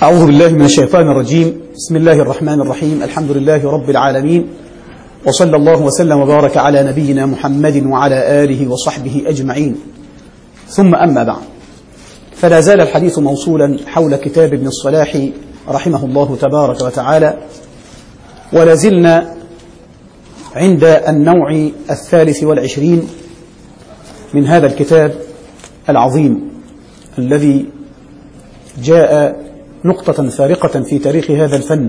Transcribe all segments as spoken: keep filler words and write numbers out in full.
أعوذ بالله من الشيطان الرجيم. بسم الله الرحمن الرحيم. الحمد لله رب العالمين، وصلى الله وسلم وبارك على نبينا محمد وعلى آله وصحبه أجمعين، ثم أما بعد، فلا زال الحديث موصولا حول كتاب ابن الصلاح رحمه الله تبارك وتعالى، ولا زلنا عند النوع الثالث والعشرين من هذا الكتاب العظيم الذي جاء نقطة فارقة في تاريخ هذا الفن.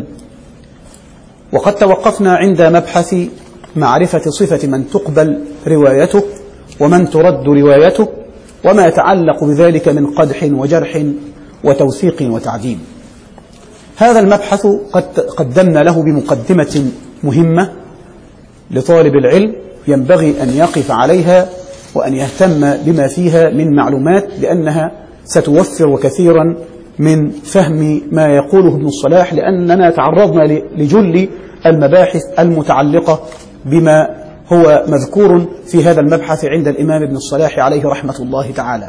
وقد توقفنا عند مبحث معرفة صفة من تقبل روايته ومن ترد روايته، وما يتعلق بذلك من قدح وجرح وتوثيق وتعديل. هذا المبحث قد قدمنا له بمقدمة مهمة لطالب العلم ينبغي أن يقف عليها وأن يهتم بما فيها من معلومات، لأنها ستوفر كثيرا من فهم ما يقوله ابن الصلاح، لأننا تعرضنا لجل المباحث المتعلقة بما هو مذكور في هذا المبحث عند الإمام ابن الصلاح عليه رحمة الله تعالى.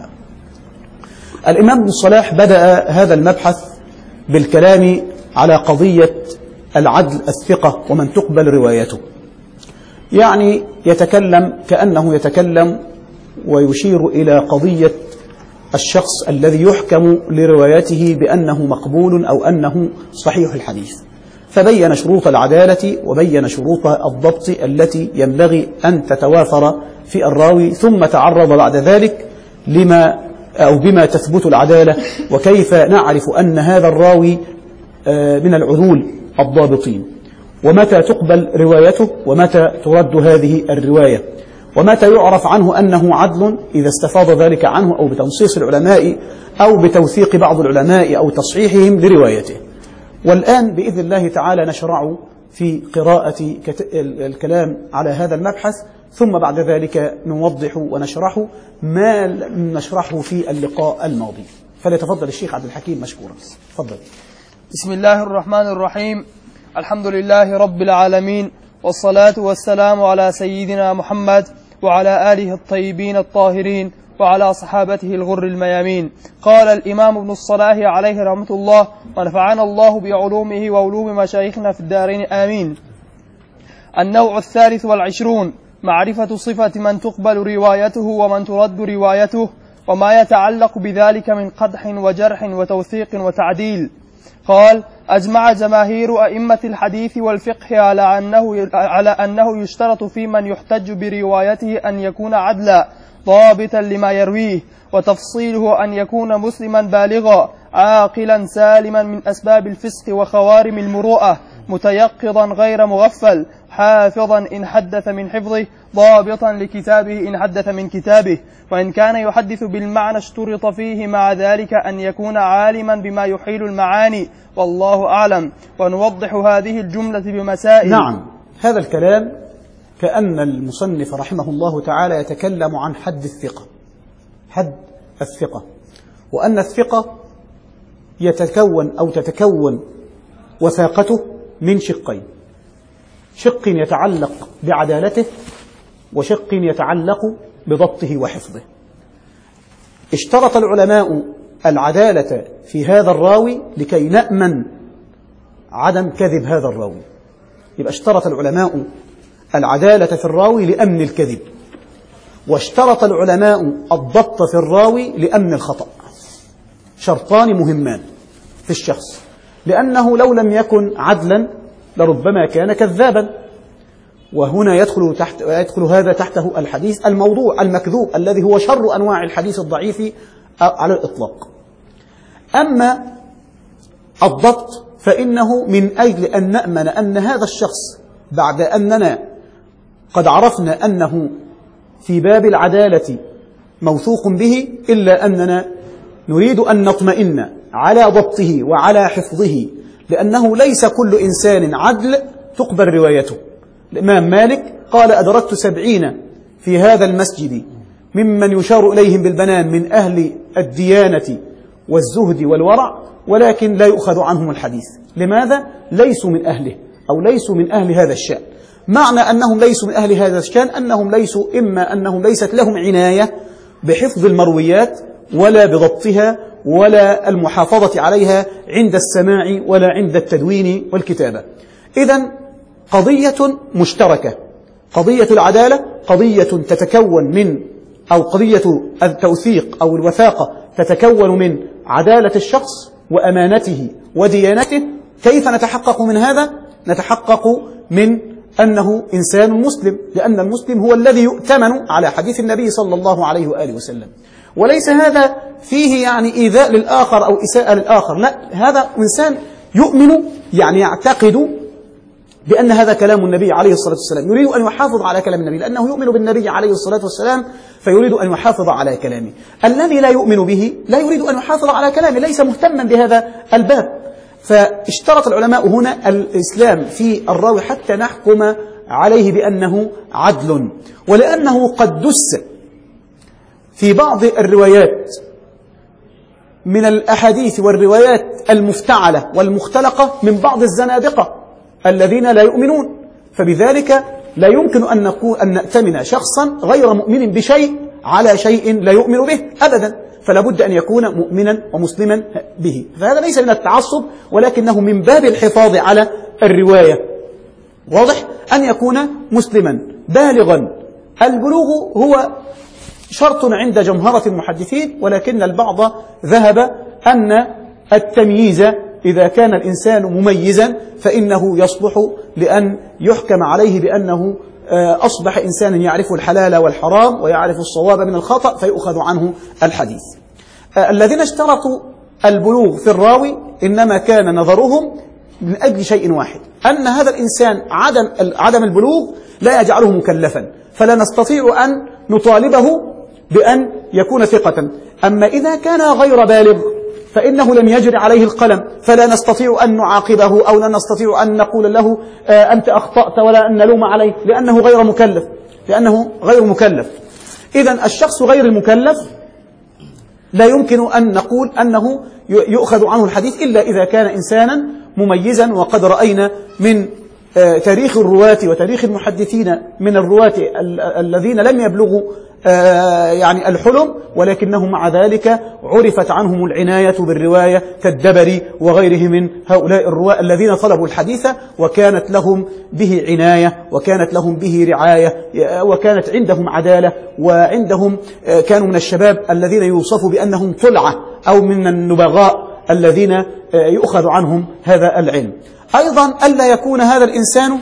الإمام ابن الصلاح بدأ هذا المبحث بالكلام على قضية العدل الثقة ومن تقبل روايته، يعني يتكلم كأنه يتكلم ويشير إلى قضية الشخص الذي يحكم لروايته بأنه مقبول أو أنه صحيح الحديث، فبين شروط العدالة وبين شروط الضبط التي ينبغي أن تتوافر في الراوي، ثم تعرض بعد ذلك لما أو بما تثبت العدالة، وكيف نعرف أن هذا الراوي من العذول الضابطين، ومتى تقبل روايته ومتى ترد هذه الرواية، ومتى يعرف عنه أنه عدل إذا استفاض ذلك عنه أو بتنصيص العلماء أو بتوثيق بعض العلماء أو تصحيحهم لروايته. والآن بإذن الله تعالى نشرع في قراءة الكلام على هذا المبحث، ثم بعد ذلك نوضح ونشرح ما لم نشرحه في اللقاء الماضي. فليتفضل الشيخ عبد الحكيم مشكورا. تفضل. بسم الله الرحمن الرحيم. الحمد لله رب العالمين، والصلاة والسلام على سيدنا محمد وعلى آله الطيبين الطاهرين وعلى صحابته الغر الميامين. قال الإمام ابن الصلاح عليه رحمة الله، ونفعنا الله بعلومه وعلوم مشايخنا في الدارين آمين. النوع الثالث والعشرون، معرفة صفة من تقبل روايته ومن ترد روايته، وما يتعلق بذلك من قدح وجرح وتوثيق وتعديل. قال: أجمع جماهير أئمة الحديث والفقه على أنه, على أنه يشترط في من يحتج بروايته أن يكون عدلا ضابطا لما يرويه، وتفصيله أن يكون مسلما بالغا عاقلا سالما من أسباب الفسق وخوارم المروءة، متيقظا غير مغفل، حافظا إن حدث من حفظه، ضابطا لكتابه إن حدث من كتابه. وإن كان يحدث بالمعنى اشترط فيه مع ذلك أن يكون عالما بما يحيل المعاني، والله أعلم. ونوضح هذه الجملة بمسائل. نعم، هذا الكلام كأن المصنف رحمه الله تعالى يتكلم عن حد الثقة، حد الثقة، وأن الثقة يتكون أو تتكون وثاقته من شقين: شق يتعلق بعدالته، وشق يتعلق بضبطه وحفظه. اشترط العلماء العدالة في هذا الراوي لكي نأمن عدم كذب هذا الراوي، يبقى اشترط العلماء العدالة في الراوي لأمن الكذب، واشترط العلماء الضبط في الراوي لأمن الخطأ. شرطان مهمان في الشخص، لأنه لو لم يكن عدلا لربما كان كذابا، وهنا يدخل, تحت يدخل هذا تحته الحديث الموضوع المكذوب الذي هو شر أنواع الحديث الضعيف على الإطلاق. أما الضبط فإنه من أجل أن نأمن أن هذا الشخص بعد أننا قد عرفنا أنه في باب العدالة موثوق به، إلا أننا نريد أن نطمئن على ضبطه وعلى حفظه، لأنه ليس كل إنسان عدل تقبل روايته. الإمام مالك قال: أدركت سبعين في هذا المسجد ممن يشار إليهم بالبنان من أهل الديانة والزهد والورع، ولكن لا يؤخذ عنهم الحديث. لماذا؟ ليسوا من أهله أو ليسوا من أهل هذا الشأن. معنى أنهم ليسوا من أهل هذا الشأن أنهم ليسوا إما أنهم ليست لهم عناية بحفظ المرويات ولا بضبطها ولا المحافظة عليها عند السماع ولا عند التدوين والكتابة. إذن قضية مشتركة، قضية العدالة قضية تتكون من أو قضية التوثيق أو الوثاقة تتكون من عدالة الشخص وأمانته وديانته. كيف نتحقق من هذا؟ نتحقق من أنه إنسان مسلم، لأن المسلم هو الذي يؤتمن على حديث النبي صلى الله عليه وآله وسلم، وليس هذا فيه يعني إيذاء للآخر أو إساءة للآخر، لا، هذا إنسان يؤمن يعني يعتقد بأن هذا كلام النبي عليه الصلاة والسلام، يريد أن يحافظ على كلام النبي لأنه يؤمن بالنبي عليه الصلاة والسلام، فيريد أن يحافظ على كلامه. الذي لا يؤمن به لا يريد أن يحافظ على كلامه، ليس مهتما بهذا الباب. فاشترط العلماء هنا الإسلام في الراوي حتى نحكم عليه بأنه عدل، ولأنه قد دس في بعض الروايات من الأحاديث والروايات المفتعلة والمختلقة من بعض الزنادقة الذين لا يؤمنون، فبذلك لا يمكن أن نقول أن نأتمن شخصا غير مؤمن بشيء على شيء لا يؤمن به أبدا، فلا بد أن يكون مؤمنا ومسلما به. فهذا ليس من التعصب، ولكنه من باب الحفاظ على الرواية. واضح؟ أن يكون مسلما بالغا. البلوغ هو شرط عند جمهرة المحدثين، ولكن البعض ذهب أن التمييز إذا كان الإنسان مميزا فإنه يصلح لأن يحكم عليه بأنه أصبح إنسانا يعرف الحلال والحرام ويعرف الصواب من الخطأ فيؤخذ عنه الحديث. الذين اشترطوا البلوغ في الراوي إنما كان نظرهم من أجل شيء واحد، أن هذا الإنسان عدم عدم البلوغ لا يجعله مكلفا، فلا نستطيع أن نطالبه بأن يكون ثقة. أما إذا كان غير بالغ فإنه لم يجري عليه القلم، فلا نستطيع أن نعاقبه أو لا نستطيع أن نقول له أنت أخطأت ولا أن نلوم عليه، لأنه غير مكلف لأنه غير مكلف. إذن الشخص غير المكلف لا يمكن أن نقول أنه يؤخذ عنه الحديث إلا إذا كان إنسانا مميزا. وقد رأينا من تاريخ الرواة وتاريخ المحدثين من الرواة الذين لم يبلغوا يعني الحلم، ولكنهم مع ذلك عرفت عنهم العناية بالرواية كالدبري وغيره من هؤلاء الرواة الذين طلبوا الحديث وكانت لهم به عناية وكانت لهم به رعاية وكانت عندهم عدالة، وعندهم كانوا من الشباب الذين يوصفوا بأنهم طلعة أو من النبغاء الذين يؤخذ عنهم هذا العلم. أيضا ألا يكون هذا الإنسان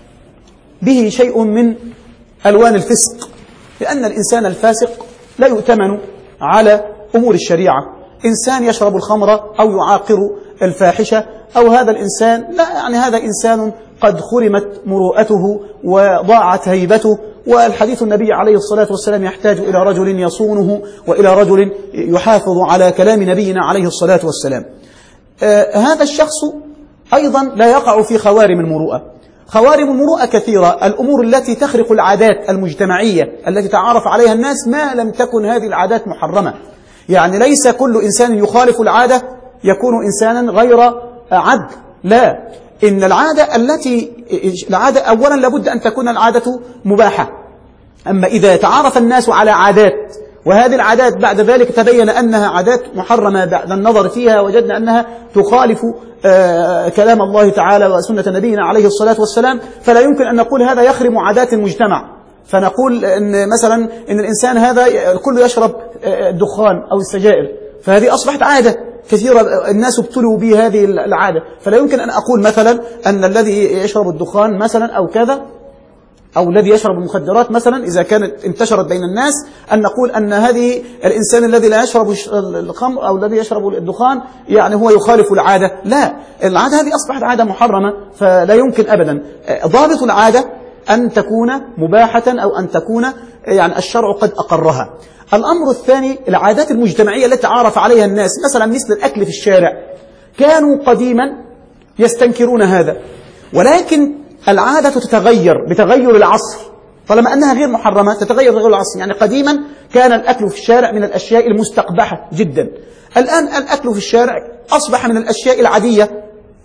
به شيء من ألوان الفسق، لأن الإنسان الفاسق لا يؤتمن على أمور الشريعة. إنسان يشرب الخمر أو يعاقر الفاحشة أو هذا الإنسان لا، يعني هذا إنسان قد خرمت مروءته وضاعت هيبته، والحديث النبي عليه الصلاة والسلام يحتاج إلى رجل يصونه وإلى رجل يحافظ على كلام نبينا عليه الصلاة والسلام. آه هذا الشخص أيضا لا يقع في خوارم المروءة. خوارم المروءة كثيرة، الأمور التي تخرق العادات المجتمعية التي تعارف عليها الناس ما لم تكن هذه العادات محرمة. يعني ليس كل إنسان يخالف العادة يكون إنسانا غير عدل، لا، إن العادة التي العادة أولا لابد أن تكون العادة مباحة. أما إذا تعارف الناس على عادات وهذه العادات بعد ذلك تبين أنها عادات محرمة بعد النظر فيها وجدنا أنها تخالف آه كلام الله تعالى وسنة نبينا عليه الصلاة والسلام، فلا يمكن أن نقول هذا يخرم عادات المجتمع، فنقول إن مثلا إن الإنسان هذا كله يشرب الدخان أو السجائر، فهذه أصبحت عادة كثيرة الناس ابتلوا بهذه العادة، فلا يمكن أن أقول مثلا أن الذي يشرب الدخان مثلا أو كذا أو الذي يشرب المخدرات مثلا إذا كانت انتشرت بين الناس أن نقول أن هذه الإنسان الذي لا يشرب الخمر أو الذي يشرب الدخان يعني هو يخالف العادة. لا، العادة هذه أصبحت عادة محرمة، فلا يمكن أبدا. ضابط العادة أن تكون مباحة أو أن تكون يعني الشرع قد أقرها. الأمر الثاني العادات المجتمعية التي تعارف عليها الناس، مثلا مثل الأكل في الشارع، كانوا قديما يستنكرون هذا، ولكن العادة تتغير بتغير العصر، طالما أنها غير محرمة تتغير بتغير العصر. يعني قديما كان الأكل في الشارع من الأشياء المستقبحة جدا، الآن الأكل في الشارع أصبح من الأشياء العادية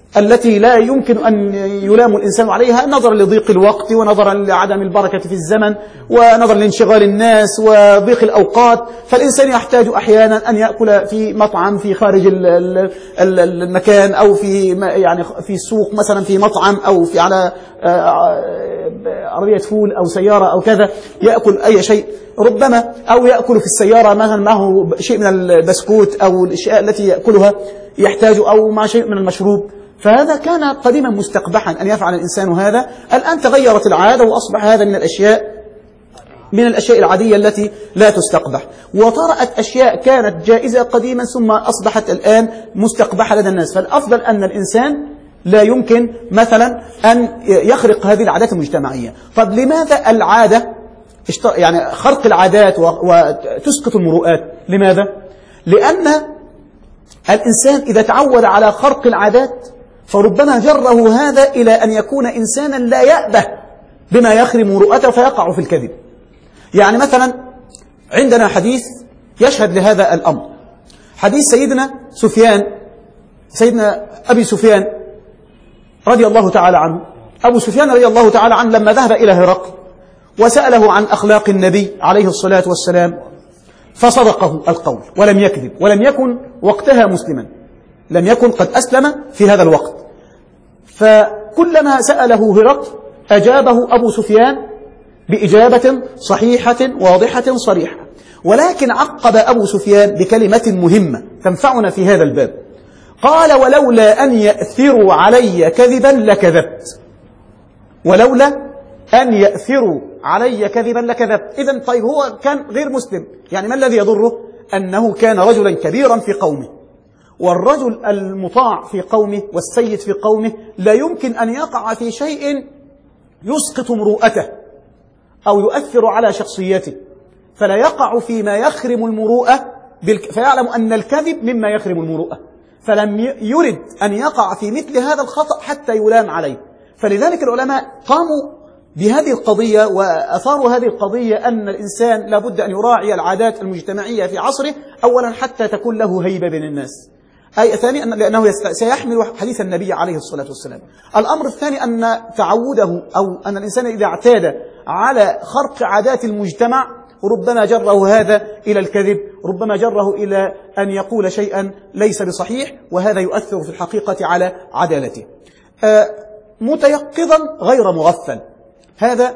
التي لا يمكن أن يلام الإنسان عليها نظرا لضيق الوقت ونظرا لعدم البركة في الزمن ونظرا لانشغال الناس وضيق الأوقات، فالإنسان يحتاج أحيانا أن يأكل في مطعم في خارج المكان أو في يعني في السوق مثلا في مطعم أو في على عربية فول أو سيارة أو كذا، يأكل أي شيء ربما، أو يأكل في السيارة مثلا معه شيء من البسكوت أو الأشياء التي يأكلها يحتاج، أو مع شيء من المشروب. فهذا كان قديما مستقبحا أن يفعل الإنسان هذا. الآن تغيرت العادة وأصبح هذا من الأشياء من الأشياء العادية التي لا تستقبح، وطرأت أشياء كانت جائزة قديما ثم أصبحت الآن مستقبحة لدى الناس. فالأفضل أن الإنسان لا يمكن مثلا أن يخرق هذه العادات المجتمعية. طب لماذا العادة يعني خرق العادات وتسقط المروءات؟ لماذا؟ لأن الإنسان إذا تعود على خرق العادات فربما جره هذا إلى أن يكون إنسانا لا يأبه بما يخرم مروءته فيقع في الكذب. يعني مثلا عندنا حديث يشهد لهذا الأمر، حديث سيدنا سفيان سيدنا أبي سفيان رضي الله تعالى عنه. أبو سفيان رضي الله تعالى عنه لما ذهب إلى هرقل وسأله عن أخلاق النبي عليه الصلاة والسلام فصدقه القول ولم يكذب، ولم يكن وقتها مسلما، لم يكن قد أسلم في هذا الوقت. فكلما سأله هرقل أجابه أبو سفيان بإجابة صحيحة واضحة صريحة، ولكن عقب أبو سفيان بكلمة مهمة تنفعنا في هذا الباب. قال: ولولا أن يأثروا علي كذبا لكذبت. ولولا أن يأثروا علي كذبا لكذبت. إذن طيب هو كان غير مسلم، يعني ما الذي يضره؟ أنه كان رجلا كبيرا في قومه، والرجل المطاع في قومه والسيد في قومه لا يمكن أن يقع في شيء يسقط مروءته أو يؤثر على شخصيته، فلا يقع فيما يخرم المروءة بالك... فيعلم أن الكذب مما يخرم المروءة، فلم يرد أن يقع في مثل هذا الخطأ حتى يلام عليه. فلذلك العلماء قاموا بهذه القضية وأثاروا هذه القضية أن الإنسان لابد أن يراعي العادات المجتمعية في عصره، أولا حتى تكون له هيبة بين الناس، أي ثاني أن لأنه سيحمل حديث النبي عليه الصلاة والسلام. الأمر الثاني أن تعوده أو أن الإنسان إذا اعتاد على خرق عادات المجتمع ربما جره هذا إلى الكذب، ربما جره إلى أن يقول شيئا ليس بصحيح، وهذا يؤثر في الحقيقة على عدالته. آه متيقظا غير مغفل، هذا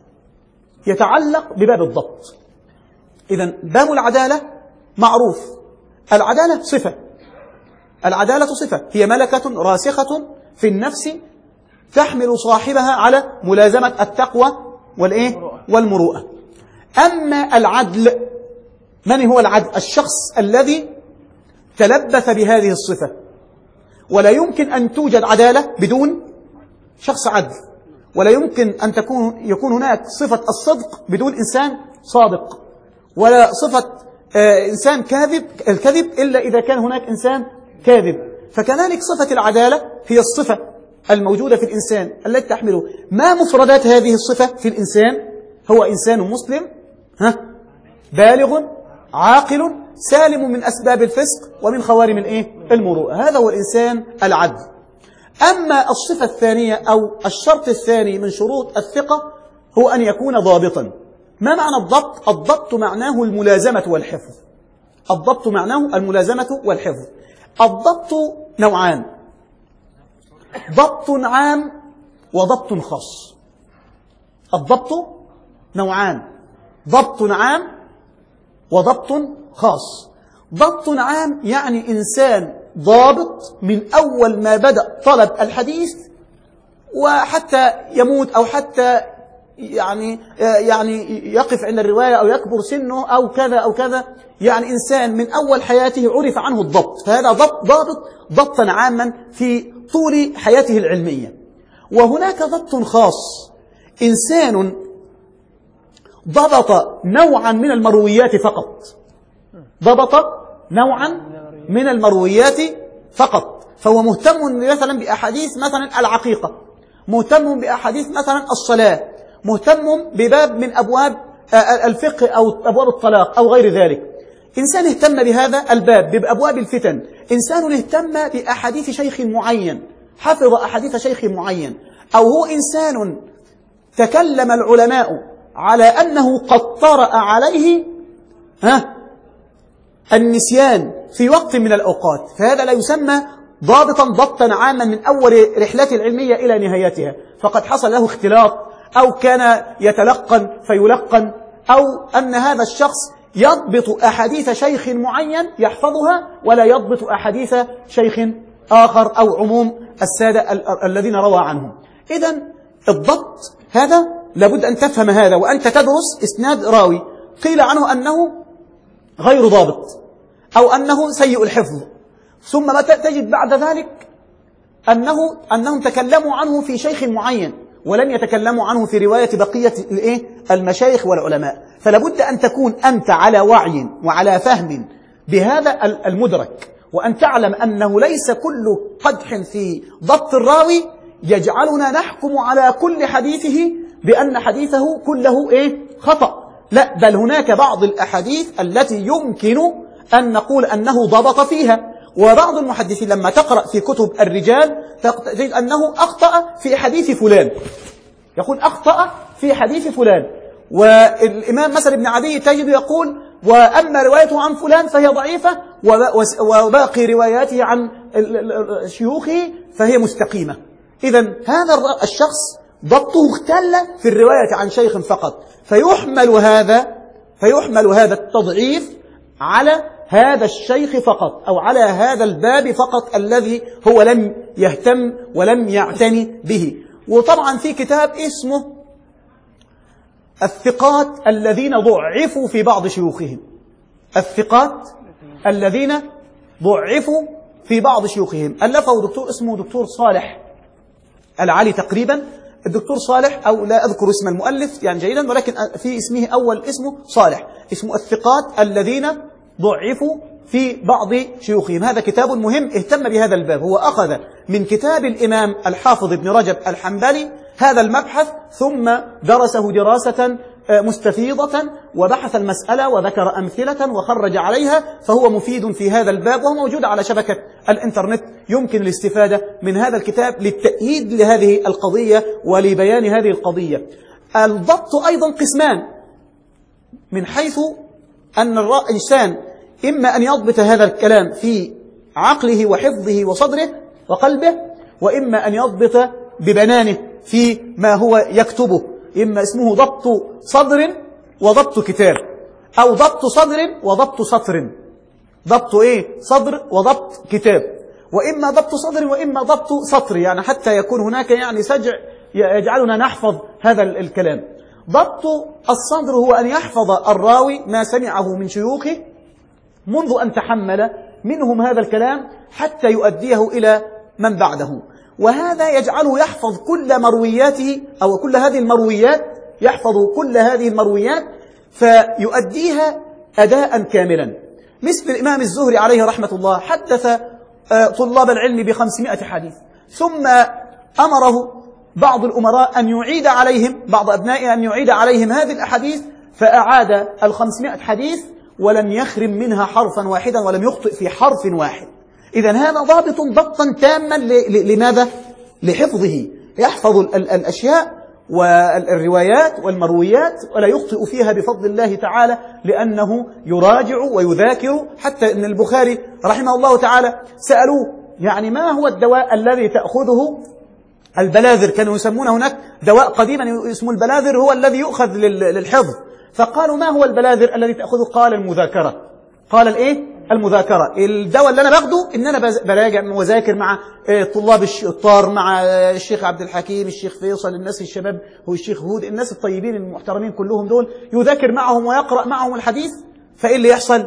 يتعلق بباب الضبط. إذن باب العدالة معروف، العدالة صفة، العدالة صفة هي ملكة راسخة في النفس تحمل صاحبها على ملازمة التقوى والإيه؟ والمروءة. أما العدل، من هو العدل؟ الشخص الذي تلبث بهذه الصفة، ولا يمكن أن توجد عدالة بدون شخص عدل، ولا يمكن أن تكون يكون هناك صفة الصدق بدون إنسان صادق، ولا صفة آه إنسان كاذب الكذب إلا إذا كان هناك إنسان كاذب. فكذلك صفة العدالة هي الصفة الموجودة في الإنسان التي تحمله. ما مفردات هذه الصفة في الإنسان؟ هو إنسان مسلم ها بالغ عاقل سالم من أسباب الفسق ومن خوارم الإيه؟ المروءة. هذا هو الإنسان العدل. أما الصفة الثانية أو الشرط الثاني من شروط الثقة هو أن يكون ضابطا. ما معنى الضبط؟ الضبط معناه الملازمة والحفظ. الضبط معناه الملازمة والحفظ. الضبط نوعان: ضبط عام وضبط خاص. الضبط نوعان: ضبط عام وضبط خاص. ضبط عام يعني إنسان ضابط من أول ما بدأ طلب الحديث وحتى يموت أو حتى يعني يعني يقف عند الرواية أو يكبر سنه أو كذا أو كذا، يعني إنسان من أول حياته عرف عنه الضبط، فهذا ضبط ضابط ضبطا عاما في طول حياته العلمية. وهناك ضبط خاص: إنسان ضبط نوعا من المرويات فقط، ضبط نوعا من المرويات فقط، فهو مهتم مثلا بأحاديث مثلا العقيقة، مهتم بأحاديث مثلا الصلاة، مهتم بباب من أبواب الفقه أو أبواب الطلاق أو غير ذلك. إنسان اهتم بهذا الباب بأبواب الفتن. إنسان اهتم بأحاديث شيخ معين حفظ أحاديث شيخ معين، أو هو إنسان تكلم العلماء على أنه قد طرأ عليه ها النسيان في وقت من الأوقات، فهذا لا يسمى ضابطا ضبطا عاما من أول رحلته العلمية إلى نهايتها، فقد حصل له اختلاط، أو كان يتلقن فيلقن، أو أن هذا الشخص يضبط أحاديث شيخ معين يحفظها ولا يضبط أحاديث شيخ آخر أو عموم السادة ال الذين روى عنهم. إذن الضبط هذا لابد أن تفهم هذا، وأنت تدرس إسناد راوي قيل عنه أنه غير ضابط أو أنه سيء الحفظ، ثم تجد بعد ذلك أنه أنهم تكلموا عنه في شيخ معين ولم يتكلموا عنه في رواية بقية المشايخ والعلماء. فلابد أن تكون أنت على وعي وعلى فهم بهذا المدرك، وأن تعلم أنه ليس كل قدح في ضبط الراوي يجعلنا نحكم على كل حديثه بأن حديثه كله إيه خطأ، لا، بل هناك بعض الأحاديث التي يمكن أن نقول أنه ضبط فيها. وبعض المحدثين لما تقرأ في كتب الرجال تجد أنه أخطأ في حديث فلان، يقول أخطأ في حديث فلان. والإمام مثلا ابن عدي تجد يقول وأما روايته عن فلان فهي ضعيفة، وباقي رواياته عن شيوخه فهي مستقيمة. إذن هذا الشخص ضبطه اختل في الرواية عن شيخ فقط، فيحمل هذا فيحمل هذا التضعيف على هذا الشيخ فقط، أو على هذا الباب فقط الذي هو لم يهتم ولم يعتني به. وطبعا في كتاب اسمه الثقات الذين ضعفوا في بعض شيوخهم، الثقات الذين ضعفوا في بعض شيوخهم، ألفه دكتور اسمه دكتور صالح العلي تقريبا، الدكتور صالح، أو لا أذكر اسم المؤلف يعني جيدا، ولكن في اسمه أول اسمه صالح، اسمه الثقات الذين ضعفوا في بعض شيوخهم. هذا كتاب مهم اهتم بهذا الباب، هو أخذ من كتاب الإمام الحافظ ابن رجب الحنبلي هذا المبحث ثم درسه دراسة مستفيضة وبحث المسألة وذكر أمثلة وخرج عليها، فهو مفيد في هذا الباب وهو موجود على شبكة الإنترنت، يمكن الاستفادة من هذا الكتاب للتأييد لهذه القضية ولبيان هذه القضية. الضبط أيضا قسمان، من حيث أن الإنسان إما أن يضبط هذا الكلام في عقله وحفظه وصدره وقلبه، وإما أن يضبط ببنانه في ما هو يكتبه، إما اسمه ضبط صدر وضبط كتاب، أو ضبط صدر وضبط سطر، ضبط إيه؟ صدر وضبط كتاب، وإما ضبط صدر وإما ضبط سطر، يعني حتى يكون هناك يعني سجع يجعلنا نحفظ هذا الكلام. ضبط الصدر هو أن يحفظ الراوي ما سمعه من شيوخه منذ أن تحمل منهم هذا الكلام حتى يؤديه إلى من بعده، وهذا يجعله يحفظ كل مروياته أو كل هذه المرويات، يحفظ كل هذه المرويات فيؤديها أداء كاملا. مثل الإمام الزهري عليه رحمة الله حدث طلاب العلم بخمسمائة حديث، ثم أمره بعض الأمراء أن يعيد عليهم، بعض أبنائه أن يعيد عليهم هذه الأحاديث، فأعاد الخمسمائة حديث ولم يخرم منها حرفا واحدا ولم يخطئ في حرف واحد. إذن هذا ضابط ضبطا تاما لماذا؟ لحفظه، يحفظ الأشياء والروايات والمرويات ولا يخطئ فيها بفضل الله تعالى، لأنه يراجع ويذاكر. حتى أن البخاري رحمه الله تعالى سألوه يعني ما هو الدواء الذي تأخذه البلاذر، كانوا يسمون هناك دواء قديما اسمه البلاذر هو الذي يؤخذ للحفظ، فقالوا ما هو البلاذر الذي تأخذه؟ قال المذاكرة. قال الايه؟ المذاكرة. الدواء اللي انا باخده ان انا براجع وذاكر مع طلاب الطار، مع الشيخ عبد الحكيم، الشيخ فيصل، الناس الشباب، هو الشيخ هود، الناس الطيبين المحترمين كلهم دول، يذاكر معهم ويقرأ معهم الحديث، فايه اللي يحصل؟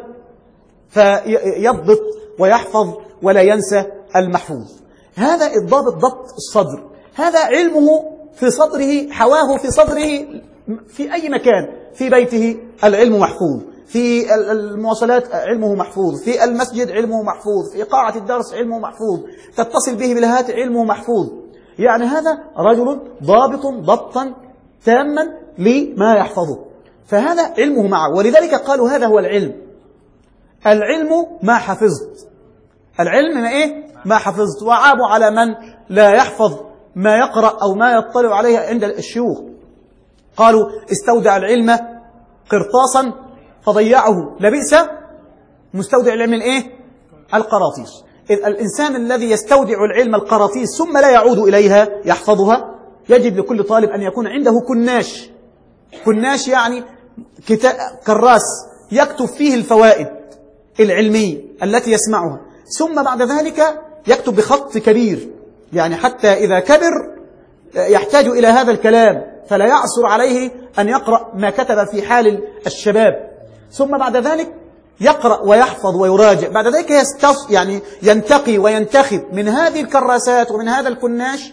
فيضبط ويحفظ ولا ينسى المحفوظ. هذا الضابط ضبط الصدر، هذا علمه في صدره، حواه في صدره في أي مكان، في بيته العلم محفوظ، في المواصلات علمه محفوظ، في المسجد علمه محفوظ، في قاعة الدرس علمه محفوظ، تتصل به بالهاتف علمه محفوظ. يعني هذا رجل ضابط ضبطا تاما لما يحفظه، فهذا علمه معه. ولذلك قالوا هذا هو العلم، العلم ما حفظت، العلم ما إيه؟ ما حفظت. وعاب على من لا يحفظ ما يقرأ أو ما يطلع عليه عند الشيوخ، قالوا استودع العلم قرطاسا فضيعه، لبئس مستودع العلم الإيه؟ القراطيس. إذ الإنسان الذي يستودع العلم القراطيس ثم لا يعود إليها يحفظها، يجب لكل طالب أن يكون عنده كناش. كناش يعني كراس يكتب فيه الفوائد العلمية التي يسمعها، ثم بعد ذلك يكتب بخط كبير، يعني حتى إذا كبر يحتاج إلى هذا الكلام فلا يعصر عليه أن يقرأ ما كتب في حال الشباب. ثم بعد ذلك يقرأ ويحفظ ويراجع، بعد ذلك يستص يعني ينتقي وينتخب من هذه الكراسات ومن هذا الكناش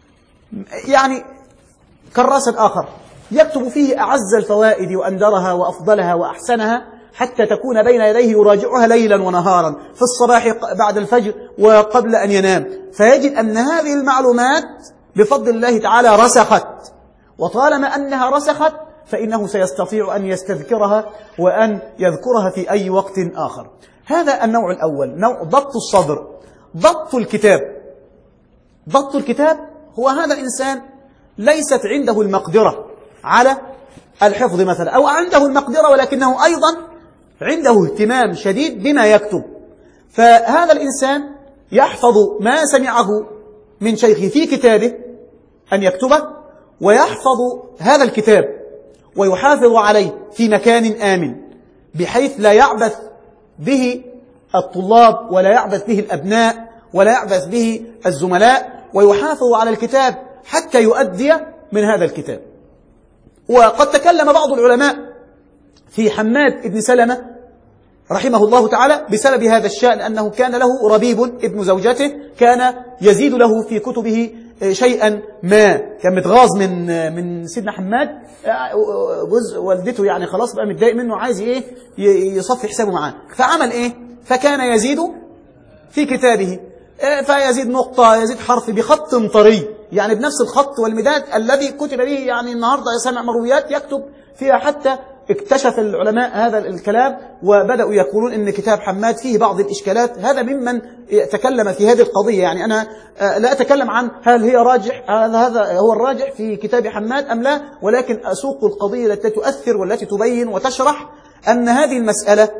يعني كراسا آخر يكتب فيه أعز الفوائد وأندرها وأفضلها وأحسنها، حتى تكون بين يديه يراجعها ليلا ونهارا، في الصباح بعد الفجر وقبل أن ينام، فيجد أن هذه المعلومات بفضل الله تعالى رسخت، وطالما أنها رسخت فإنه سيستطيع أن يستذكرها وأن يذكرها في أي وقت آخر. هذا النوع الأول، نوع ضبط الصدر. ضبط الكتاب، ضبط الكتاب هو هذا الإنسان ليست عنده المقدرة على الحفظ مثلا، أو عنده المقدرة ولكنه أيضا عنده اهتمام شديد بما يكتب، فهذا الإنسان يحفظ ما سمعه من شيخه في كتابه أن يكتبه، ويحفظ هذا الكتاب ويحافظ عليه في مكان آمن بحيث لا يعبث به الطلاب ولا يعبث به الأبناء ولا يعبث به الزملاء، ويحافظ على الكتاب حتى يؤدي من هذا الكتاب. وقد تكلم بعض العلماء في حماد بن سلمة رحمه الله تعالى بسبب هذا الشأن، أنه كان له ربيب ابن زوجته كان يزيد له في كتبه شيئا ما، كان متغاظ من من سيدنا حماد، جزء والدته يعني خلاص بقى متضايق منه، عايز ايه يصفي حسابه معاه، فعمل ايه؟ فكان يزيد في كتابه، فيزيد نقطة يزيد حرف بخط طري، يعني بنفس الخط والمداد الذي كتب به. يعني النهاردة سمع مرويات يكتب فيها، حتى اكتشف العلماء هذا الكلام وبدأوا يقولون إن كتاب حماد فيه بعض الإشكالات. هذا ممن تكلم في هذه القضية، يعني أنا لا أتكلم عن هل هي راجح، هذا هو الراجح في كتاب حماد أم لا، ولكن أسوق القضية التي تؤثر والتي تبين وتشرح أن هذه المسألة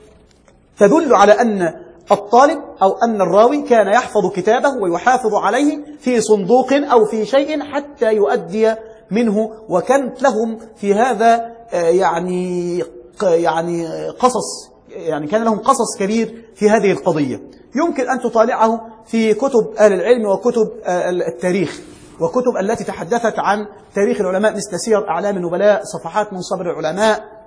تدل على أن الطالب أو أن الراوي كان يحفظ كتابه ويحافظ عليه في صندوق أو في شيء حتى يؤدي منه، وكانت لهم في هذا يعني يعني قصص، يعني كان لهم قصص كبير في هذه القضية، يمكن أن تطالعه في كتب أهل العلم وكتب التاريخ وكتب التي تحدثت عن تاريخ العلماء مثل سير أعلام النبلاء، صفحات من صبر العلماء،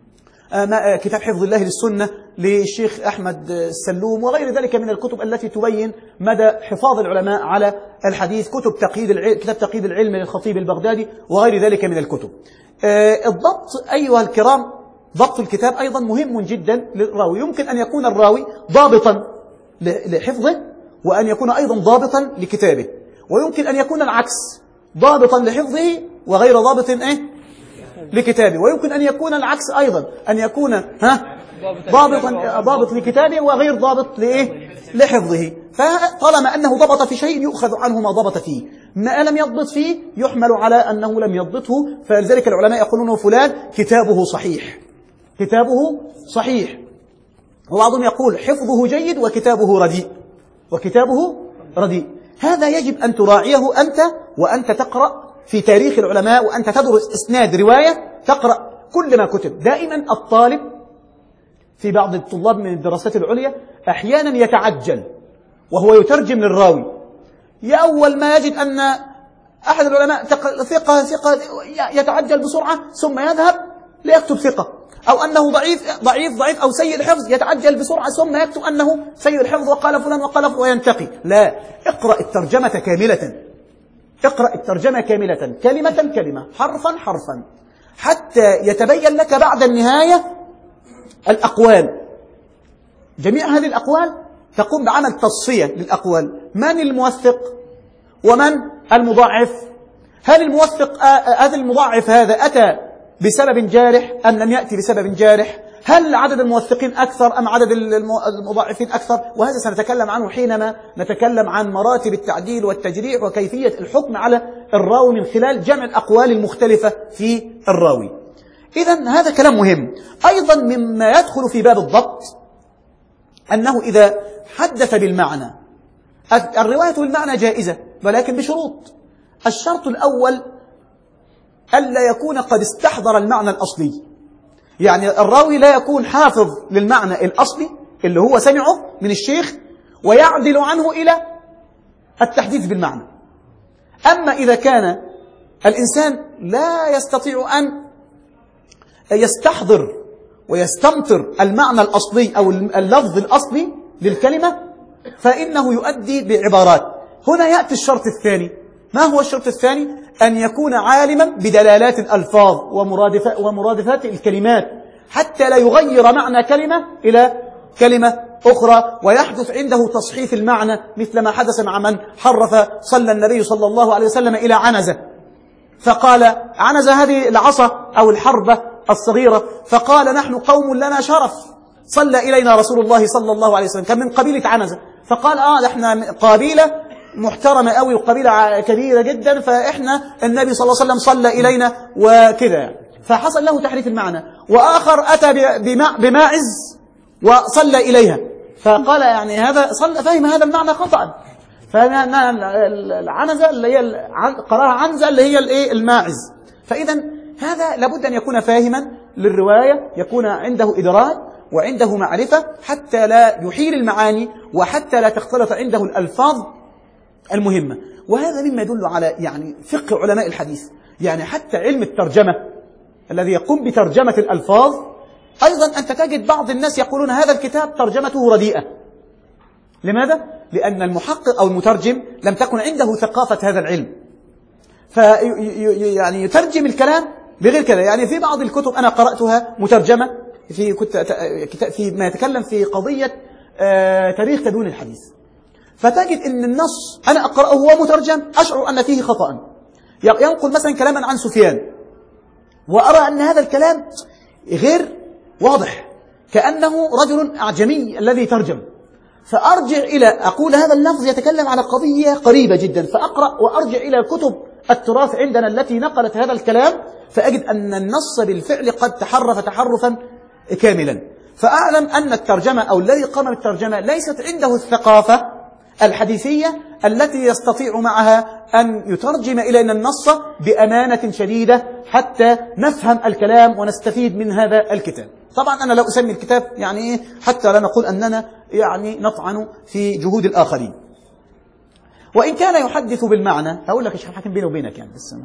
كتاب حفظ الله للسنة للشيخ أحمد السلوم، وغير ذلك من الكتب التي تبين مدى حفاظ العلماء على الحديث، كتب تقييد العلم، كتاب تقييد العلم للخطيب البغدادي وغير ذلك من الكتب. الضبط أيها الكرام، ضبط الكتاب أيضا مهم جدا للراوي. يمكن أن يكون الراوي ضابطا لحفظه وأن يكون أيضا ضابطا لكتابه، ويمكن أن يكون العكس، ضابطا لحفظه وغير ضابط إيه؟ لكتابه، ويمكن أن يكون العكس أيضا، أن يكون ها ضابطا ضابط لكتابه وغير ضابط لإيه؟ لحفظه. فطالما أنه ضبط في شيء يؤخذ عنه ما ضبط فيه، ما لم يضبط فيه يحمل على أنه لم يضبطه. فلذلك العلماء يقولون فلان كتابه صحيح، كتابه صحيح، وبعضهم يقول حفظه جيد وكتابه رديء، وكتابه رديء. هذا يجب أن تراعيه أنت وأنت تقرأ في تاريخ العلماء، وأنت تدرس إسناد رواية، تقرأ كل ما كتب. دائما الطالب في بعض الطلاب من الدراسات العليا أحيانا يتعجل وهو يترجم للراوي، أول ما يجد أن أحد العلماء ثقة ثقة يتعجل بسرعة ثم يذهب ليكتب ثقة، أو أنه ضعيف ضعيف ضعيف أو سيء الحفظ يتعجل بسرعة ثم يكتب أنه سيء الحفظ وقال فلان وقال فلان وينتقي. لا، اقرأ الترجمة كاملة، اقرأ الترجمة كاملة، كلمة كلمة، حرفا حرفا، حتى يتبين لك بعد النهاية الأقوال. جميع هذه الأقوال تقوم بعمل تصفية للأقوال، من الموثق ومن المضاعف، هل الموثق هذا المضاعف هذا أتى بسبب جارح أم لم يأتي بسبب جارح، هل عدد الموثقين أكثر أم عدد المضاعفين أكثر؟ وهذا سنتكلم عنه حينما نتكلم عن مراتب التعديل والتجريح وكيفية الحكم على الراوي من خلال جمع الأقوال المختلفة في الراوي. إذن هذا كلام مهم. أيضا مما يدخل في باب الضبط أنه إذا حدث بالمعنى، الرواية بالمعنى جائزة ولكن بشروط. الشرط الأول ألا يكون قد استحضر المعنى الأصلي، يعني الراوي لا يكون حافظ للمعنى الأصلي اللي هو سمعه من الشيخ ويعدل عنه إلى التحديث بالمعنى. أما إذا كان الإنسان لا يستطيع أن يستحضر ويستمطر المعنى الأصلي أو اللفظ الأصلي للكلمة فإنه يؤدي بعبارات. هنا يأتي الشرط الثاني. ما هو الشرط الثاني؟ أن يكون عالما بدلالات الألفاظ ومرادفات الكلمات حتى لا يغير معنى كلمة إلى كلمة أخرى ويحدث عنده تصحيف المعنى، مثل ما حدث مع من حرف صلى النبي صلى الله عليه وسلم إلى عنزة، فقال عنزة هذه العصا أو الحربة الصغيرة، فقال نحن قوم لنا شرف، صلى إلينا رسول الله صلى الله عليه وسلم، كان من قبيلة عنزة، فقال آه احنا قبيلة محترمة قوي وقبيلة كبيرة جدا، فإحنا النبي صلى الله عليه وسلم صلى إلينا وكذا، فحصل له تحريف المعنى. وآخر أتى بماعز وصلى إليها، فقال يعني هذا صلى فهم هذا المعنى خطأ، فالعنزة اللي هي قراها عنزة اللي هي الايه الماعز. فإذا هذا لابد أن يكون فاهما للرواية، يكون عنده إدراك وعنده معرفة حتى لا يحيل المعاني وحتى لا تختلط عنده الألفاظ المهمة. وهذا مما يدل على يعني فقه علماء الحديث، يعني حتى علم الترجمة الذي يقوم بترجمة الألفاظ. أيضا أنت تجد بعض الناس يقولون هذا الكتاب ترجمته رديئة. لماذا؟ لأن المحقق أو المترجم لم تكن عنده ثقافة هذا العلم، فيعني يترجم الكلام بغير كذا. يعني في بعض الكتب أنا قرأتها مترجمة في في ما يتكلم في قضية تاريخ تدوين الحديث، فتجد أن النص أنا أقرأه هو مترجم أشعر أن فيه خطأ، ينقل مثلا كلاما عن سفيان وأرى أن هذا الكلام غير واضح، كأنه رجل أعجمي الذي ترجم، فأرجع إلى أقول هذا اللفظ يتكلم على قضية قريبة جدا، فأقرأ وأرجع إلى كتب التراث عندنا التي نقلت هذا الكلام، فأجد أن النص بالفعل قد تحرف تحرفا كاملا. فأعلم أن الترجمة أو الذي قام بالترجمة ليست عنده الثقافة الحديثية التي يستطيع معها أن يترجم إلينا النص بأمانة شديدة حتى نفهم الكلام ونستفيد من هذا الكتاب. طبعا أنا لا أسمي الكتاب يعني إيه حتى لا نقول أننا يعني نطعن في جهود الآخرين. وإن كان يحدث بالمعنى، هقول لك الشيخ حاكم بيني وبينك يعني بس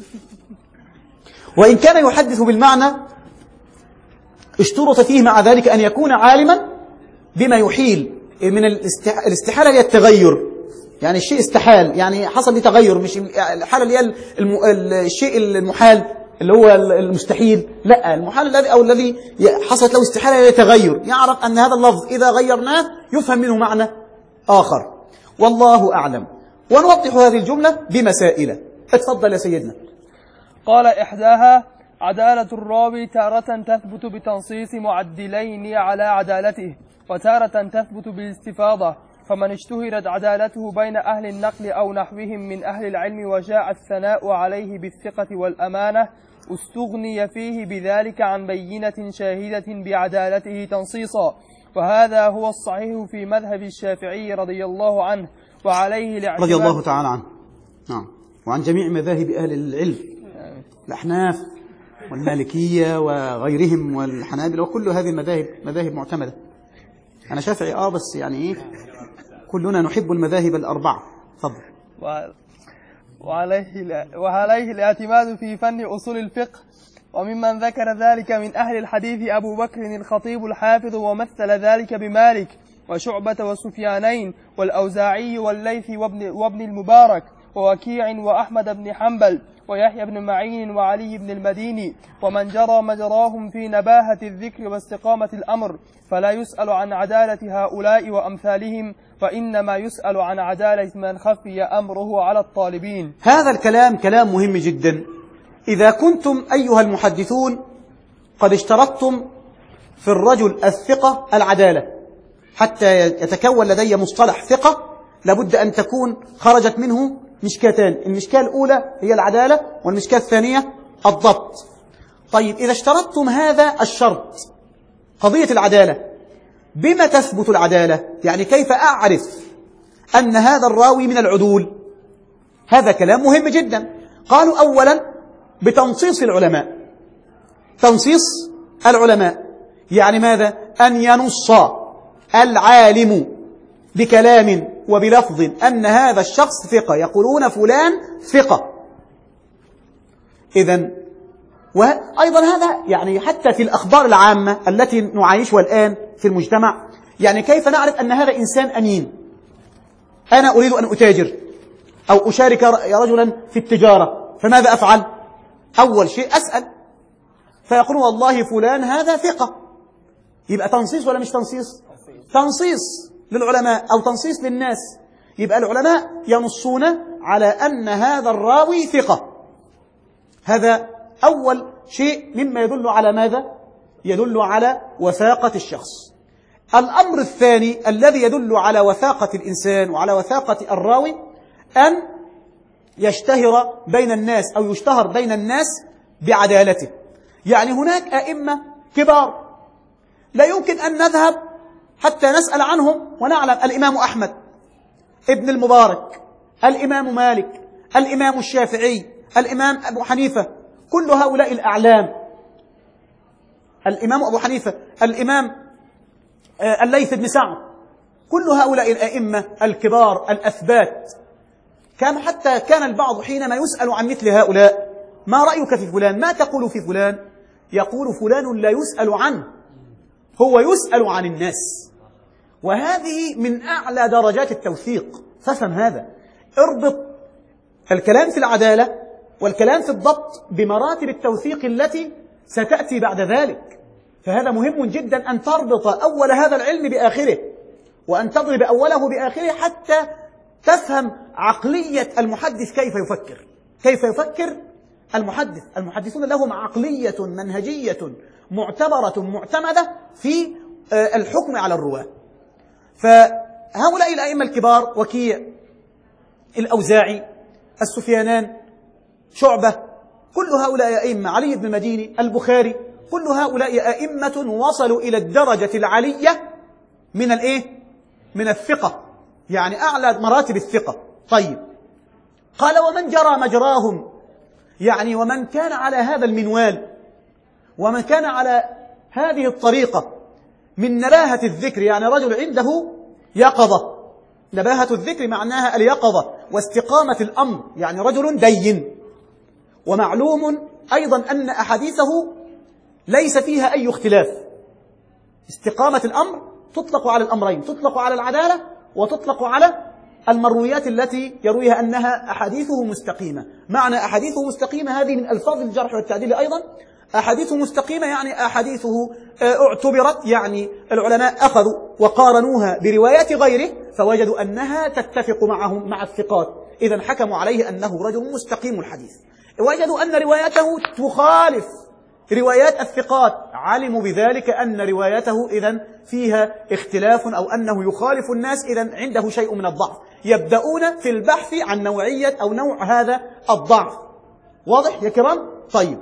وإن كان يحدث بالمعنى اشترط فيه مع ذلك أن يكون عالما بما يحيل من الاستحالة هي التغير، يعني الشيء استحال، يعني حصل لي تغير، مش الحالة اللي هي الشيء المحال اللي هو المستحيل، لا المحال الذي أو الذي حصلت له استحالة هي تغير، يعرف أن هذا اللفظ إذا غيرناه يفهم منه معنى آخر. والله أعلم. ونوضح هذه الجملة بمسائل. اتفضل يا سيدنا. قال إحداها عدالة الراوي تارة تثبت بتنصيص معدلين على عدالته، وتارة تثبت بالاستفاضة، فمن اشتهرت عدالته بين أهل النقل أو نحوهم من أهل العلم وجاء الثناء عليه بالثقة والأمانة استغني فيه بذلك عن بينة شاهدة بعدالته تنصيصا، وهذا هو الصحيح في مذهب الشافعي رضي الله عنه، وعليه الاعتماد رضي الله تعالى عنه، نعم، وعن جميع مذاهب أهل العلم، الأحناف والمالكية وغيرهم والحنابلة، وكل هذه المذاهب مذاهب معتمدة. أنا شافعي آه بس يعني إيه كلنا نحب المذاهب الأربعة. تفضل. وعليه وعليه الاعتماد في فن أصول الفقه. وممن ذكر ذلك من أهل الحديث أبو بكر الخطيب الحافظ، ومثل ذلك بمالك وشعبة وسفيانين والأوزاعي والليث وابن, وابن المبارك ووكيع وأحمد بن حنبل ويحيى بن معين وعلي بن المديني، ومن جرى مجراهم في نباهة الذكر واستقامة الأمر، فلا يسأل عن عدالة هؤلاء وأمثالهم، وإنما يسأل عن عدالة من خفي أمره على الطالبين. هذا الكلام كلام مهم جدا. إذا كنتم أيها المحدثون قد اشترطتم في الرجل الثقة العدالة. حتى يتكون لدي مصطلح ثقة لابد أن تكون خرجت منه مشكاتان، المشكاة الأولى هي العدالة، والمشكاة الثانية الضبط. طيب إذا اشترطتم هذا الشرط قضية العدالة، بما تثبت العدالة؟ يعني كيف أعرف أن هذا الراوي من العدول؟ هذا كلام مهم جدا. قالوا أولا بتنصيص العلماء. تنصيص العلماء يعني ماذا؟ أن ينص العالم بكلام وبلفظ أن هذا الشخص ثقة، يقولون فلان ثقة. إذن وأيضا هذا يعني حتى في الأخبار العامة التي نعايشها الآن في المجتمع، يعني كيف نعرف أن هذا إنسان أمين؟ أنا أريد أن أتاجر أو أشارك رجلا في التجارة، فماذا أفعل؟ أول شيء أسأل، فيقول والله فلان هذا ثقة. يبقى تنصيص ولا مش تنصيص؟ تنصيص للعلماء أو تنصيص للناس. يبقى العلماء ينصون على أن هذا الراوي ثقة. هذا أول شيء مما يدل على ماذا؟ يدل على وثاقة الشخص. الأمر الثاني الذي يدل على وثاقة الإنسان وعلى وثاقة الراوي أن يشتهر بين الناس أو يشتهر بين الناس بعدالته. يعني هناك أئمة كبار لا يمكن أن نذهب حتى نسأل عنهم ونعلم. الإمام أحمد، ابن المبارك، الإمام مالك، الإمام الشافعي، الإمام أبو حنيفة، كل هؤلاء الأعلام. الإمام أبو حنيفة، الإمام الليث بن سعد، كل هؤلاء الأئمة الكبار الأثبات. كان حتى كان البعض حينما يسأل عن مثل هؤلاء: ما رأيك في فلان؟ ما تقول في فلان؟ يقول فلان لا يسأل عنه، هو يسأل عن الناس. وهذه من أعلى درجات التوثيق. فافهم هذا، اربط الكلام في العدالة والكلام في الضبط بمراتب التوثيق التي ستأتي بعد ذلك. فهذا مهم جدا أن تربط أول هذا العلم بآخره، وأن تضرب أوله بآخره حتى تفهم عقلية المحدث كيف يفكر. كيف يفكر المحدث؟ المحدثون لهم عقلية منهجية معتبرة معتمدة في الحكم على الرواة. فهؤلاء الأئمة الكبار: وكيع، الأوزاعي، السفيانان، شعبة، كل هؤلاء أئمة، علي بن المديني، البخاري، كل هؤلاء أئمة وصلوا إلى الدرجة العلية من الإيه؟ من الثقة، يعني أعلى مراتب الثقة. طيب، قال: ومن جرى مجراهم، يعني ومن كان على هذا المنوال ومن كان على هذه الطريقة من نباهة الذكر، يعني رجل عنده يقظة. نباهة الذكر معناها اليقظة واستقامة الأمر، يعني رجل دين. ومعلوم أيضا أن أحاديثه ليس فيها أي اختلاف. استقامة الأمر تطلق على الأمرين، تطلق على العدالة وتطلق على المرويات التي يرويها أنها أحاديثه مستقيمة. معنى أحاديثه مستقيمة هذه من ألفاظ الجرح والتعديل أيضا. أحاديثه مستقيمة يعني أحاديثه اعتبرت، يعني العلماء أخذوا وقارنوها بروايات غيره فوجدوا أنها تتفق معهم مع الثقات، إذن حكموا عليه أنه رجل مستقيم الحديث. وجدوا أن روايته تخالف روايات الثقات، علموا بذلك أن روايته إذن فيها اختلاف أو أنه يخالف الناس، إذن عنده شيء من الضعف. يبدأون في البحث عن نوعية أو نوع هذا الضعف. واضح يا كرام؟ طيب،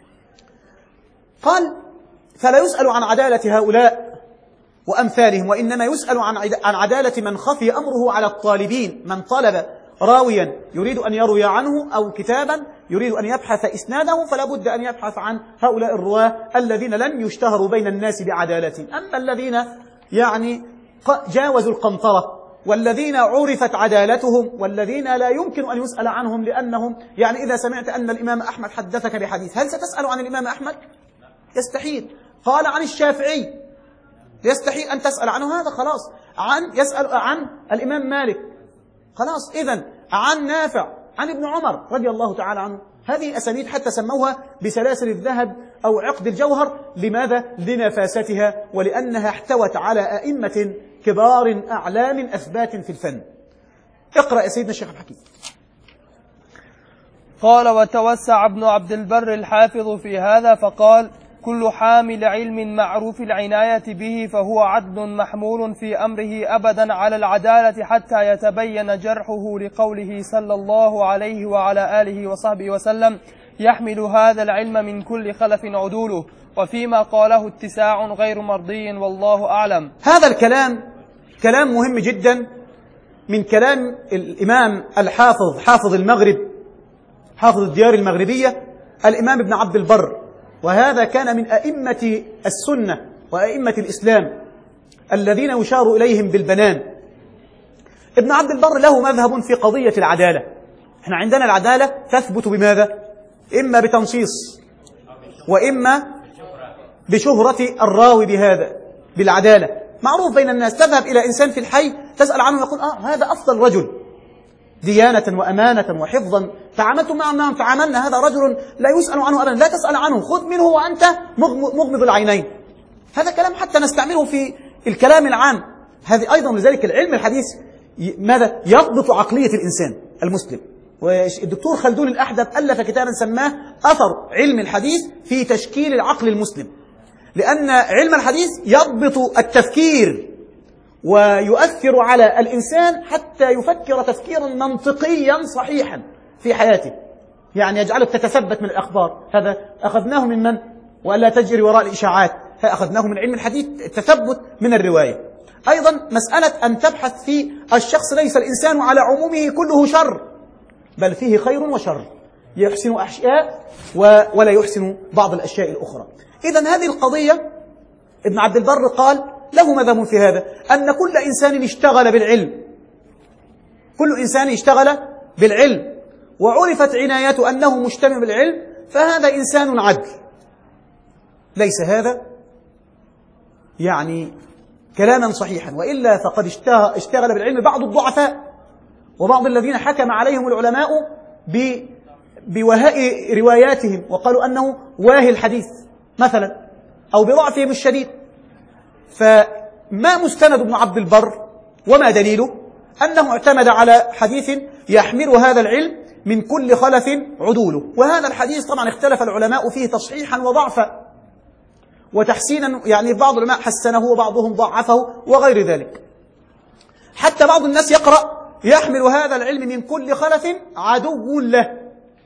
قال: فلا يسأل عن عدالة هؤلاء وأمثالهم، وإنما يسأل عن عدالة من خفي أمره على الطالبين. من طلب راويا يريد أن يروي عنه أو كتابا يريد أن يبحث إسناده، فلا بد أن يبحث عن هؤلاء الرواة الذين لم يشتهروا بين الناس بعدالتهم. أما الذين يعني جاوزوا القنطرة والذين عرفت عدالتهم والذين لا يمكن أن يسأل عنهم، لأنهم يعني إذا سمعت أن الإمام أحمد حدثك بحديث، هل ستسأل عن الإمام أحمد؟ يستحيل. قال عن الشافعي، يستحيل أن تسأل عنه، هذا خلاص. عن يسأل عن الإمام مالك، خلاص. إذن عن نافع، عن ابن عمر رضي الله تعالى عنه. هذه أسانيد حتى سموها بسلاسل الذهب أو عقد الجوهر. لماذا؟ لنفاستها ولأنها احتوت على أئمة كبار أعلام أثبات في الفن. اقرأ يا سيدنا الشيخ الحكيم. قال: وتوسع ابن عبد البر الحافظ في هذا فقال: كل حامل علم معروف العناية به فهو عدل محمول في أمره أبدا على العدالة حتى يتبين جرحه لقوله صلى الله عليه وعلى آله وصحبه وسلم يحمل هذا العلم من كل خلف عدوله، وفيما قاله اتساع غير مرضي والله أعلم. هذا الكلام كلام مهم جدا من كلام الإمام الحافظ حافظ المغرب حافظ الديار المغربية الإمام ابن عبد البر، وهذا كان من أئمة السنة وأئمة الإسلام الذين يشار إليهم بالبنان. ابن عبد البر له مذهب في قضية العدالة. احنا عندنا العدالة تثبت بماذا؟ إما بتنصيص وإما بشهرة الراوي بهذا بالعدالة. معروف بين الناس، تذهب إلى إنسان في الحي تسأل عنه يقول آه هذا أفضل رجل ديانة وأمانة وحفظا، تعاملتم معه نعم تعاملنا، هذا رجل لا يسأل عنه أبدا، لا تسأل عنه، خذ منه وأنت مغمض العينين. هذا كلام حتى نستعمله في الكلام العام. هذه أيضا لذلك العلم الحديث ماذا؟ يضبط عقلية الإنسان المسلم. والدكتور خلدون الأحدب ألف كتابا سماه أثر علم الحديث في تشكيل العقل المسلم، لأن علم الحديث يضبط التفكير ويؤثر على الإنسان حتى يفكر تفكيرا منطقيا صحيحا في حياته، يعني يجعلك تتثبت من الأخبار. هذا أخذناه من من؟ وألا تجري وراء الإشاعات، أخذناه من علم الحديث التثبت من الرواية. أيضا مسألة أن تبحث في الشخص، ليس الإنسان على عمومه كله شر، بل فيه خير وشر، يحسن أشياء ولا يحسن بعض الأشياء الأخرى. إذن هذه القضية ابن عبد البر قال له مذهب في هذا، أن كل إنسان اشتغل بالعلم كل إنسان اشتغل بالعلم وعرفت عنايته أنه مجتمع بالعلم فهذا إنسان عدل. ليس هذا يعني كلاما صحيحا، وإلا فقد اشتغل بالعلم بعض الضعفاء وبعض الذين حكم عليهم العلماء بوهاء رواياتهم وقالوا أنه واهي الحديث مثلا أو بضعفهم الشديد. فما مستند ابن عبد البر وما دليله؟ أنه اعتمد على حديث يحمل هذا العلم من كل خلف عدوله، وهذا الحديث طبعا اختلف العلماء فيه تصحيحا وضعفا وتحسينا، يعني بعض العلماء حسنه وبعضهم ضعفه وغير ذلك. حتى بعض الناس يقرأ يحمل هذا العلم من كل خلف عدو له،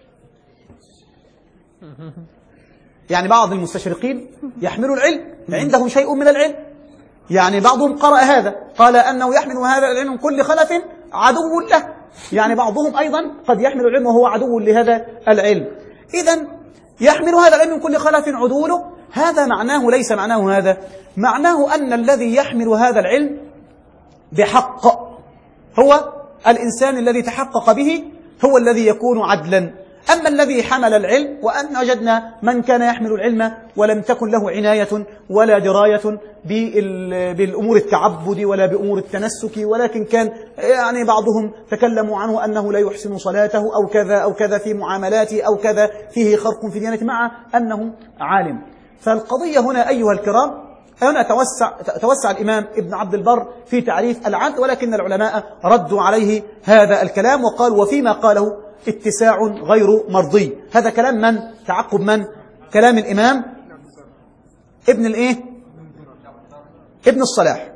يعني بعض المستشرقين يحملوا العلم عندهم شيء من العلم، يعني بعضهم قرأ هذا قال أنه يحمل هذا العلم من كل خلف عدو له، يعني بعضهم أيضا قد يحمل العلم وهو عدو لهذا العلم. إذن يحمل هذا العلم من كل خلف عدوله، هذا معناه ليس معناه هذا، معناه أن الذي يحمل هذا العلم بحق هو الإنسان الذي تحقق به، هو الذي يكون عدلا. أما الذي حمل العلم، وأن وجدنا من كان يحمل العلم ولم تكن له عناية ولا دراية بالأمور التعبد ولا بأمور التنسك، ولكن كان يعني بعضهم تكلموا عنه أنه لا يحسن صلاته أو كذا أو كذا في معاملاته أو كذا فيه خرق في ديانته مع أنه عالم. فالقضية هنا أيها الكرام، هنا توسع, توسع الإمام ابن عبد البر في تعريف العدل، ولكن العلماء ردوا عليه هذا الكلام وقال وفيما قاله اتساع غير مرضي. هذا كلام من؟ تعقب من؟ كلام الإمام ابن الإيه؟ ابن الصلاح.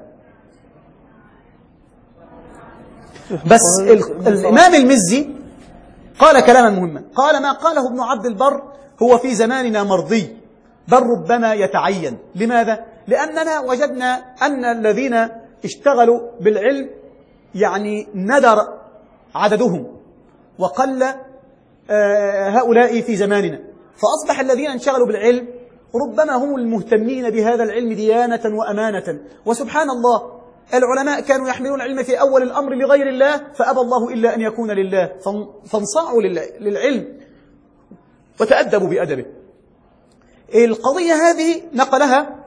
بس الإمام المزي قال كلاما مهما، قال ما قاله ابن عبد البر هو في زماننا مرضي، بل ربما يتعين. لماذا؟ لأننا وجدنا أن الذين اشتغلوا بالعلم يعني ندر عددهم وقل هؤلاء في زماننا، فأصبح الذين انشغلوا بالعلم ربما هم المهتمين بهذا العلم ديانة وأمانة. وسبحان الله العلماء كانوا يحملون العلم في أول الأمر لغير الله فأبى الله إلا أن يكون لله، فانصاعوا للعلم وتأدبوا بأدبه. القضية هذه نقلها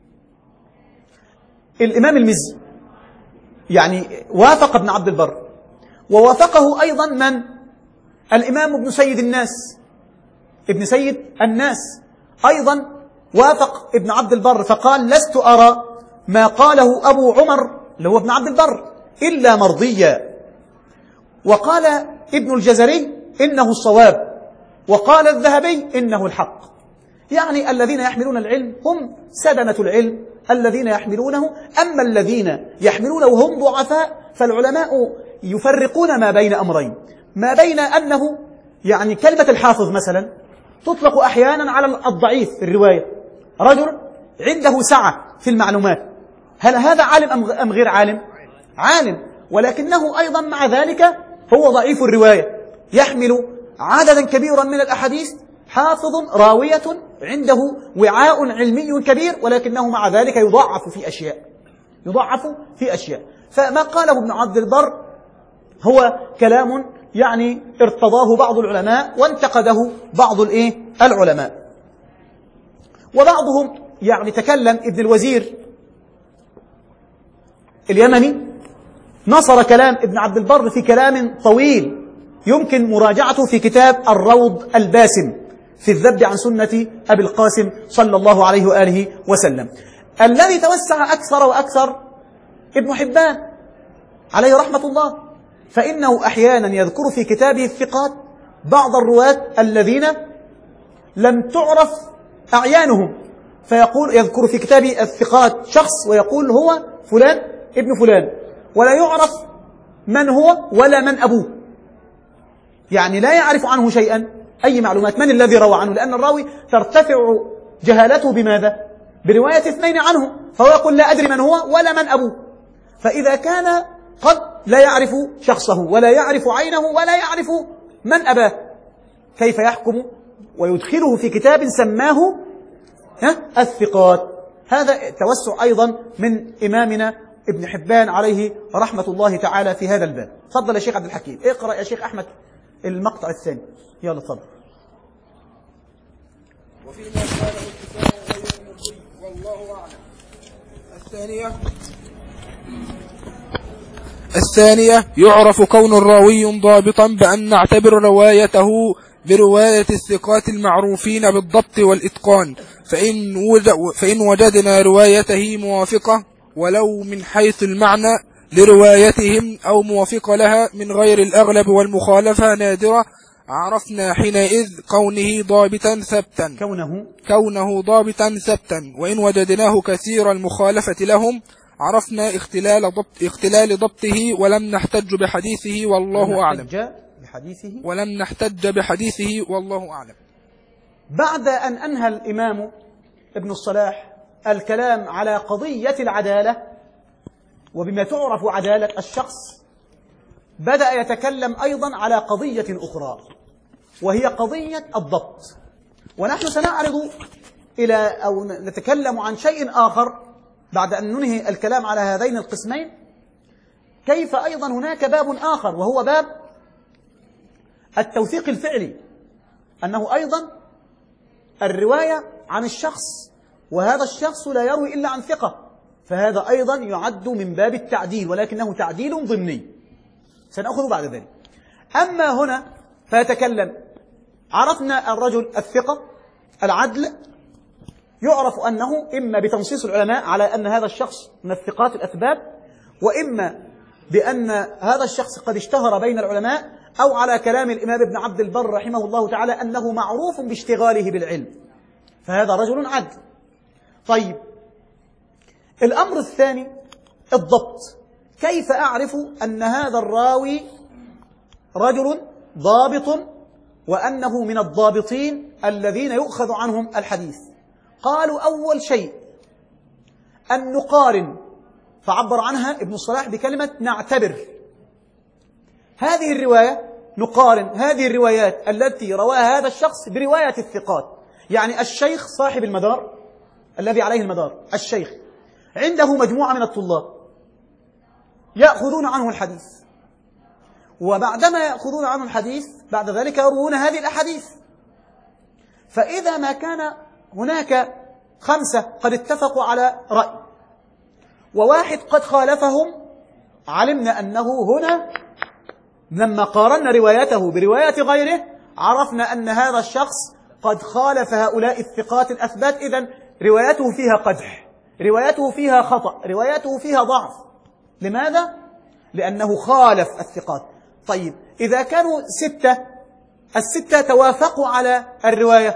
الإمام المزي، يعني وافق ابن عبد البر، ووافقه أيضا من؟ الإمام ابن سيد الناس ابن سيد الناس أيضا وافق ابن عبد البر، فقال لست أرى ما قاله أبو عمر اللي هو ابن عبد البر إلا مرضيا. وقال ابن الجزري إنه الصواب، وقال الذهبي إنه الحق. يعني الذين يحملون العلم هم سدنة العلم الذين يحملونه، أما الذين يحملونه وهم ضعفاء فالعلماء يفرقون ما بين أمرين، ما بين أنه يعني كلمة الحافظ مثلا تطلق أحيانا على الضعيف في الرواية، رجل عنده سعة في المعلومات، هل هذا عالم أم غير عالم؟ عالم، ولكنه أيضا مع ذلك هو ضعيف الرواية، يحمل عددا كبيرا من الأحاديث، حافظ راوية عنده وعاء علمي كبير، ولكنه مع ذلك يضعف في أشياء يضعف في أشياء فما قاله ابن عبد البر هو كلام يعني ارتضاه بعض العلماء وانتقده بعض الايه العلماء، وبعضهم يعني تكلم. ابن الوزير اليمني نصر كلام ابن عبد البر في كلام طويل يمكن مراجعته في كتاب الروض الباسم في الذب عن سنة أبي القاسم صلى الله عليه وآله وسلم. الذي توسع أكثر وأكثر ابن حبان عليه رحمة الله، فإنه أحيانا يذكر في كتابه الثقات بعض الرواة الذين لم تعرف أعيانهم، فيقول يذكر في كتابه الثقات شخص ويقول هو فلان ابن فلان، ولا يعرف من هو ولا من أبوه، يعني لا يعرف عنه شيئا أي معلومات، من الذي روى عنه، لأن الراوي ترتفع جهالته بماذا؟ برواية اثنين عنه، فهو يقول لا أدري من هو ولا من أبوه. فإذا كان قد لا يعرف شخصه ولا يعرف عينه ولا يعرف من أباه، كيف يحكم ويدخله في كتاب سماه الثقات؟ هذا توسع أيضا من إمامنا ابن حبان عليه رحمة الله تعالى في هذا الباب. تفضل يا شيخ عبد الحكيم، اقرأ يا شيخ أحمد المقطع الثاني، يلا تفضل. وفيما قاله الكتاب غير المرضي والله أعلم. الثانية الثانية يعرف كون الراوي ضابطا بأن نعتبر روايته برواية الثقات المعروفين بالضبط والإتقان، فإن, وجد فإن وجدنا روايته موافقة ولو من حيث المعنى لروايتهم أو موافقة لها من غير الأغلب والمخالفة نادرة، عرفنا حينئذ كونه ضابطا ثبتا كونه كونه ضابطا ثبتا وإن وجدناه كثير المخالفة لهم عرفنا اختلال ضبط اختلال ضبطه ولم نحتج بحديثه والله أعلم بحديثه ولم نحتج بحديثه والله أعلم. بعد أن أنهى الإمام ابن الصلاح الكلام على قضية العدالة وبما تعرف عدالة الشخص، بدأ يتكلم أيضا على قضية أخرى وهي قضية الضبط، ونحن سنعرض إلى أو نتكلم عن شيء آخر بعد أن ننهي الكلام على هذين القسمين، كيف أيضا هناك باب آخر وهو باب التوثيق الفعلي، أنه أيضا الرواية عن الشخص وهذا الشخص لا يروي إلا عن ثقة، فهذا أيضا يعد من باب التعديل ولكنه تعديل ضمني سنأخذ بعد ذلك. أما هنا فيتكلم، عرفنا الرجل الثقة العدل يعرف أنه إما بتنصيص العلماء على أن هذا الشخص من الثقات الأثبات، وإما بأن هذا الشخص قد اشتهر بين العلماء، أو على كلام الإمام ابن عبد البر رحمه الله تعالى أنه معروف باشتغاله بالعلم، فهذا رجل عدل. طيب الأمر الثاني الضبط، كيف أعرف أن هذا الراوي رجل ضابط وأنه من الضابطين الذين يؤخذ عنهم الحديث؟ قالوا أول شيء أن نقارن، فعبر عنها ابن الصلاح بكلمة نعتبر هذه الرواية، نقارن هذه الروايات التي رواها هذا الشخص برواية الثقات، يعني الشيخ صاحب المدار الذي عليه المدار، الشيخ عنده مجموعة من الطلاب يأخذون عنه الحديث، وبعدما يأخذون عنه الحديث بعد ذلك يروون هذه الأحاديث، فإذا ما كان هناك خمسة قد اتفقوا على رأي وواحد قد خالفهم، علمنا أنه هنا لما قارنا روايته برواية غيره عرفنا أن هذا الشخص قد خالف هؤلاء الثقات الأثبات، إذن روايته فيها قدح، روايته فيها خطأ، روايته فيها ضعف. لماذا؟ لأنه خالف الثقات. طيب إذا كانوا ستة، الستة توافقوا على الرواية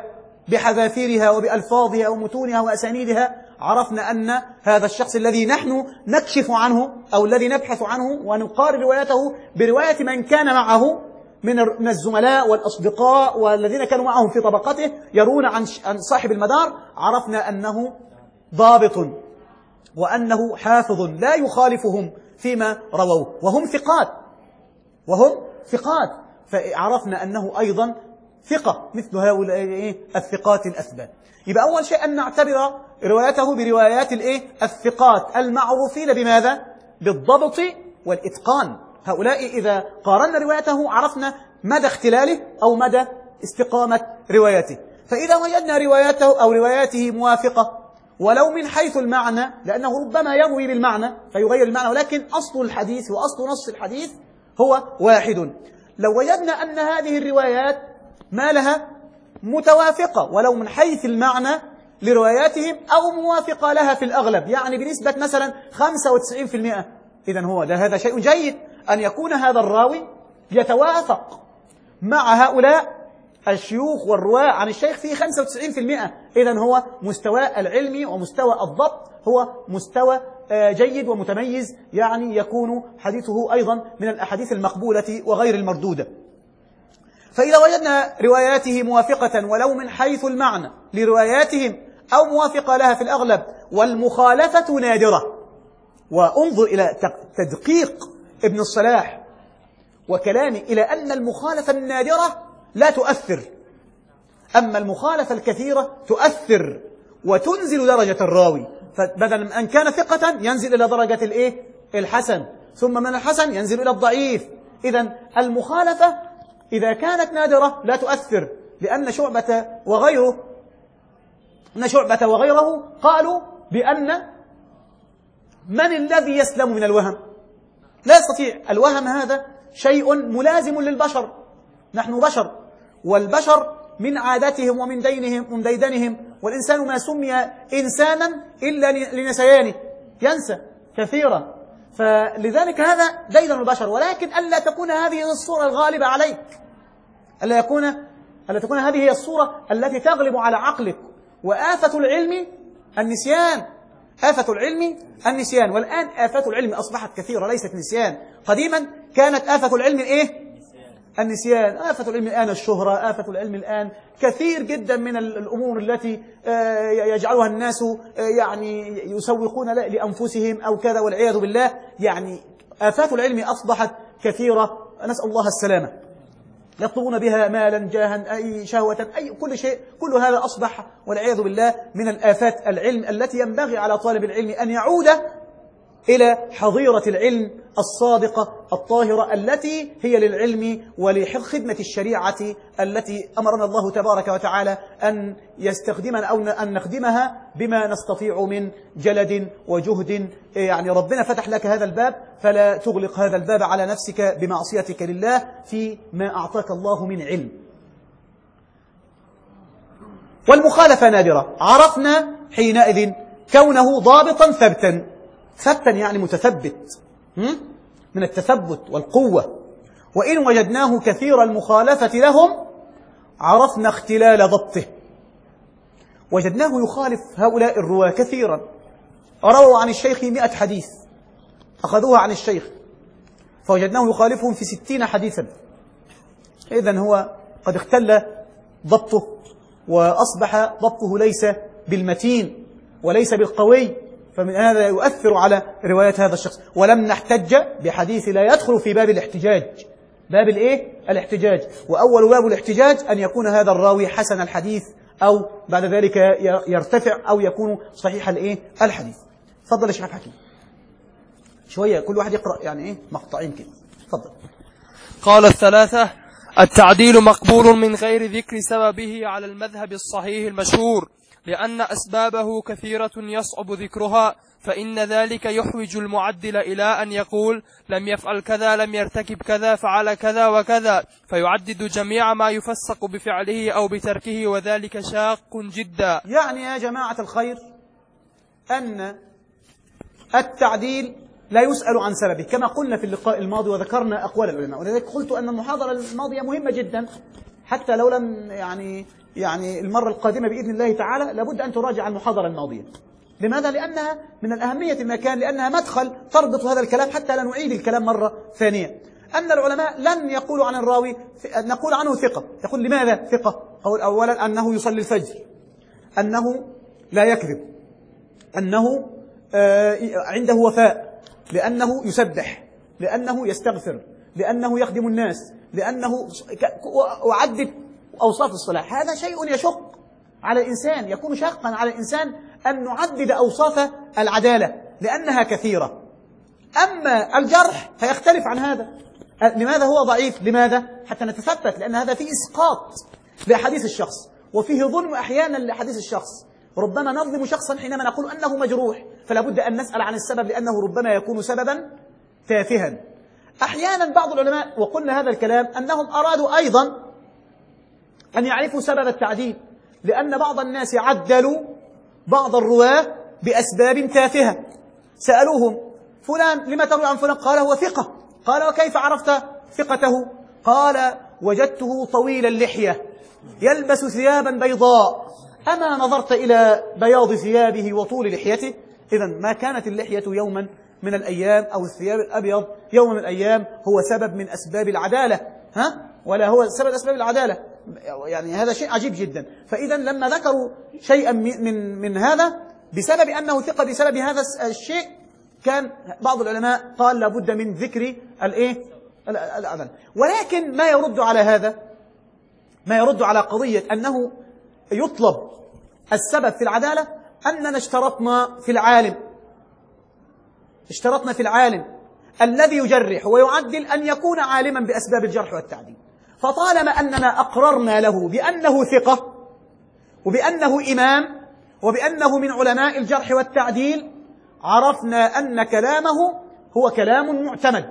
بحذافيرها وبألفاظها ومتونها وأسانيدها عرفنا أن هذا الشخص الذي نحن نكشف عنه أو الذي نبحث عنه ونقارن روايته برواية من كان معه من الزملاء والأصدقاء والذين كانوا معهم في طبقته يرون عن صاحب المدار، عرفنا أنه ضابط وأنه حافظ لا يخالفهم فيما رووه، وهم ثقات وهم ثقات فعرفنا أنه أيضا ثقة مثل هؤلاء الثقات الأثبات. يبقى أول شيء أن نعتبر روايته بروايات الثقات المعروفين بماذا؟ بالضبط والإتقان. هؤلاء إذا قارنا روايته عرفنا مدى اختلاله أو مدى استقامة روايته. فإذا وجدنا روايته أو رواياته موافقة ولو من حيث المعنى، لأنه ربما يروي بالمعنى فيغير المعنى، ولكن أصل الحديث وأصل نص الحديث هو واحد. لو وجدنا أن هذه الروايات ما لها متوافقة ولو من حيث المعنى لرواياتهم أو موافقة لها في الأغلب، يعني بنسبة مثلا خمسة وتسعين بالمئة، إذن هو ده هذا شيء جيد أن يكون هذا الراوي يتوافق مع هؤلاء الشيوخ والرواة عن الشيخ في خمسة وتسعين بالمئة، إذن هو مستوى العلمي ومستوى الضبط هو مستوى جيد ومتميز، يعني يكون حديثه أيضا من الأحاديث المقبولة وغير المردودة. فإذا وجدنا رواياته موافقة ولو من حيث المعنى لرواياتهم أو موافقة لها في الأغلب والمخالفة نادرة، وانظر إلى تدقيق ابن الصلاح وكلامه إلى أن المخالفة النادرة لا تؤثر، أما المخالفة الكثيرة تؤثر وتنزل درجة الراوي، فبدل من أن كان ثقة ينزل إلى درجة الإيه؟ الحسن، ثم من الحسن ينزل إلى الضعيف. إذن المخالفة إذا كانت نادرة لا تؤثر، لأن شعبة وغيره أن شعبة وغيره قالوا بأن من الذي يسلم من الوهم؟ لا يستطيع. الوهم هذا شيء ملازم للبشر، نحن بشر، والبشر من عاداتهم ومن دينهم ومن ديدنهم، والإنسان ما سمي إنسانا إلا لنسيانه، ينسى كثيرا، فلذلك هذا ديدن البشر. ولكن ألا تكون هذه الصورة الغالبة عليك، ألا يكون ألا تكون هذه هي الصورة التي تغلب على عقلك. وآفة العلم النسيان، آفة العلم النسيان، والآن آفات العلم أصبحت كثيرة ليست نسيان. قديما كانت آفة العلم إيه؟ النسيان. آفة العلم الآن الشهرة، آفة العلم الآن كثير جدا من الأمور التي يجعلها الناس يعني يسوقون لأنفسهم أو كذا والعياذ بالله. يعني آفات العلم أصبحت كثيرة، نسأل الله السلامة، يطلبون بها مالا جاها أي شهوة أي كل شيء، كل هذا أصبح والعياذ بالله من الآفات العلم التي ينبغي على طالب العلم أن يعود إلى حظيرة العلم الصادقة الطاهرة التي هي للعلم ولخدمة الشريعة التي أمرنا الله تبارك وتعالى أن يستخدمنا أو أن نخدمها بما نستطيع من جلد وجهد. يعني ربنا فتح لك هذا الباب فلا تغلق هذا الباب على نفسك بمعصيتك لله فيما أعطاك الله من علم. والمخالفة نادرة، عرفنا حينئذ كونه ضابطا ثبتا، ثبتا يعني متثبت من التثبت والقوة. وإن وجدناه كثير المخالفة لهم عرفنا اختلال ضبطه، وجدناه يخالف هؤلاء الرواة كثيرا، رووا عن الشيخ مئة حديث أخذوها عن الشيخ، فوجدناه يخالفهم في ستين حديثا. إذن هو قد اختل ضبطه وأصبح ضبطه ليس بالمتين وليس بالقوي، فمن هذا يؤثر على رواية هذا الشخص. ولم نحتج بحديث لا يدخل في باب الاحتجاج، باب الايه؟ الاحتجاج. وأول باب الاحتجاج أن يكون هذا الراوي حسن الحديث أو بعد ذلك يرتفع أو يكون صحيح الايه؟ الحديث. تفضل يا شيخ حكيم، شوية كل واحد يقرأ يعني ايه مقطعين كده. تفضل. قال الثلاثة: التعديل مقبول من غير ذكر سببه على المذهب الصحيح المشهور، لأن أسبابه كثيرة يصعب ذكرها، فإن ذلك يحوج المعدل إلى أن يقول لم يفعل كذا، لم يرتكب كذا، فعل كذا وكذا، فيعدد جميع ما يفسق بفعله أو بتركه، وذلك شاق جدا. يعني يا جماعة الخير أن التعديل لا يسأل عن سببه، كما قلنا في اللقاء الماضي وذكرنا أقوال العلماء، ولذلك قلت أن المحاضرة الماضية مهمة جدا، حتى لو لم يعني يعني المرة القادمة بإذن الله تعالى لابد أن تراجع المحاضرة الماضية. لماذا؟ لأنها من الأهمية المكان، لأنها مدخل تربط هذا الكلام حتى لا نعيد الكلام مرة ثانية. أن العلماء لن يقولوا عن الراوي نقول عنه ثقة. يقول لماذا ثقة؟ قول أولا أنه يصلي الفجر، أنه لا يكذب، أنه عنده وفاء، لأنه يسبح، لأنه يستغفر، لأنه يخدم الناس، لأنه أعدد أوصاف الصلاح. هذا شيء يشق على الإنسان، يكون شاقا على الإنسان أن نعدد أوصاف العدالة لأنها كثيرة. أما الجرح فيختلف عن هذا. لماذا هو ضعيف؟ لماذا؟ حتى نتثبت، لأن هذا فيه إسقاط لحديث الشخص، وفيه ظلم أحيانا لحديث الشخص. ربما نظلم شخصا حينما نقول أنه مجروح، فلا بد أن نسأل عن السبب، لأنه ربما يكون سببا تافها. أحيانا بعض العلماء، وقلنا هذا الكلام، أنهم أرادوا أيضا أن يعرفوا سبب التعديل، لأن بعض الناس عدلوا بعض الرواة بأسباب تافهة. سألوهم فلان لما تروي عن فلان؟ قال هو ثقة. قال وكيف عرفت ثقته؟ قال وجدته طويل اللحية يلبس ثيابا بيضاء، أما نظرت إلى بياض ثيابه وطول لحيته؟ إذن ما كانت اللحية يوما من الأيام أو الثياب الأبيض يوم من الأيام هو سبب من أسباب العدالة، ها؟ ولا هو سبب أسباب العدالة. يعني هذا شيء عجيب جدا. فإذا لما ذكروا شيئا من من هذا بسبب أنه ثقة بسبب هذا الشيء، كان بعض العلماء قال لابد من ذكر الايه الأذن. ولكن ما يرد على هذا، ما يرد على قضية أنه يطلب السبب في العدالة، أننا اشترطنا في العالم اشترطنا في العالم الذي يجرح ويعدل أن يكون عالما بأسباب الجرح والتعديل. فطالما أننا أقررنا له بأنه ثقة وبأنه إمام وبأنه من علماء الجرح والتعديل، عرفنا أن كلامه هو كلام معتمد،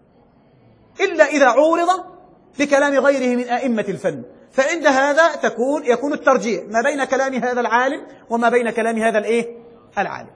إلا إذا عورض بكلام غيره من أئمة الفن، فعند هذا تكون يكون الترجيح ما بين كلام هذا العالم وما بين كلام هذا الإيه العالم.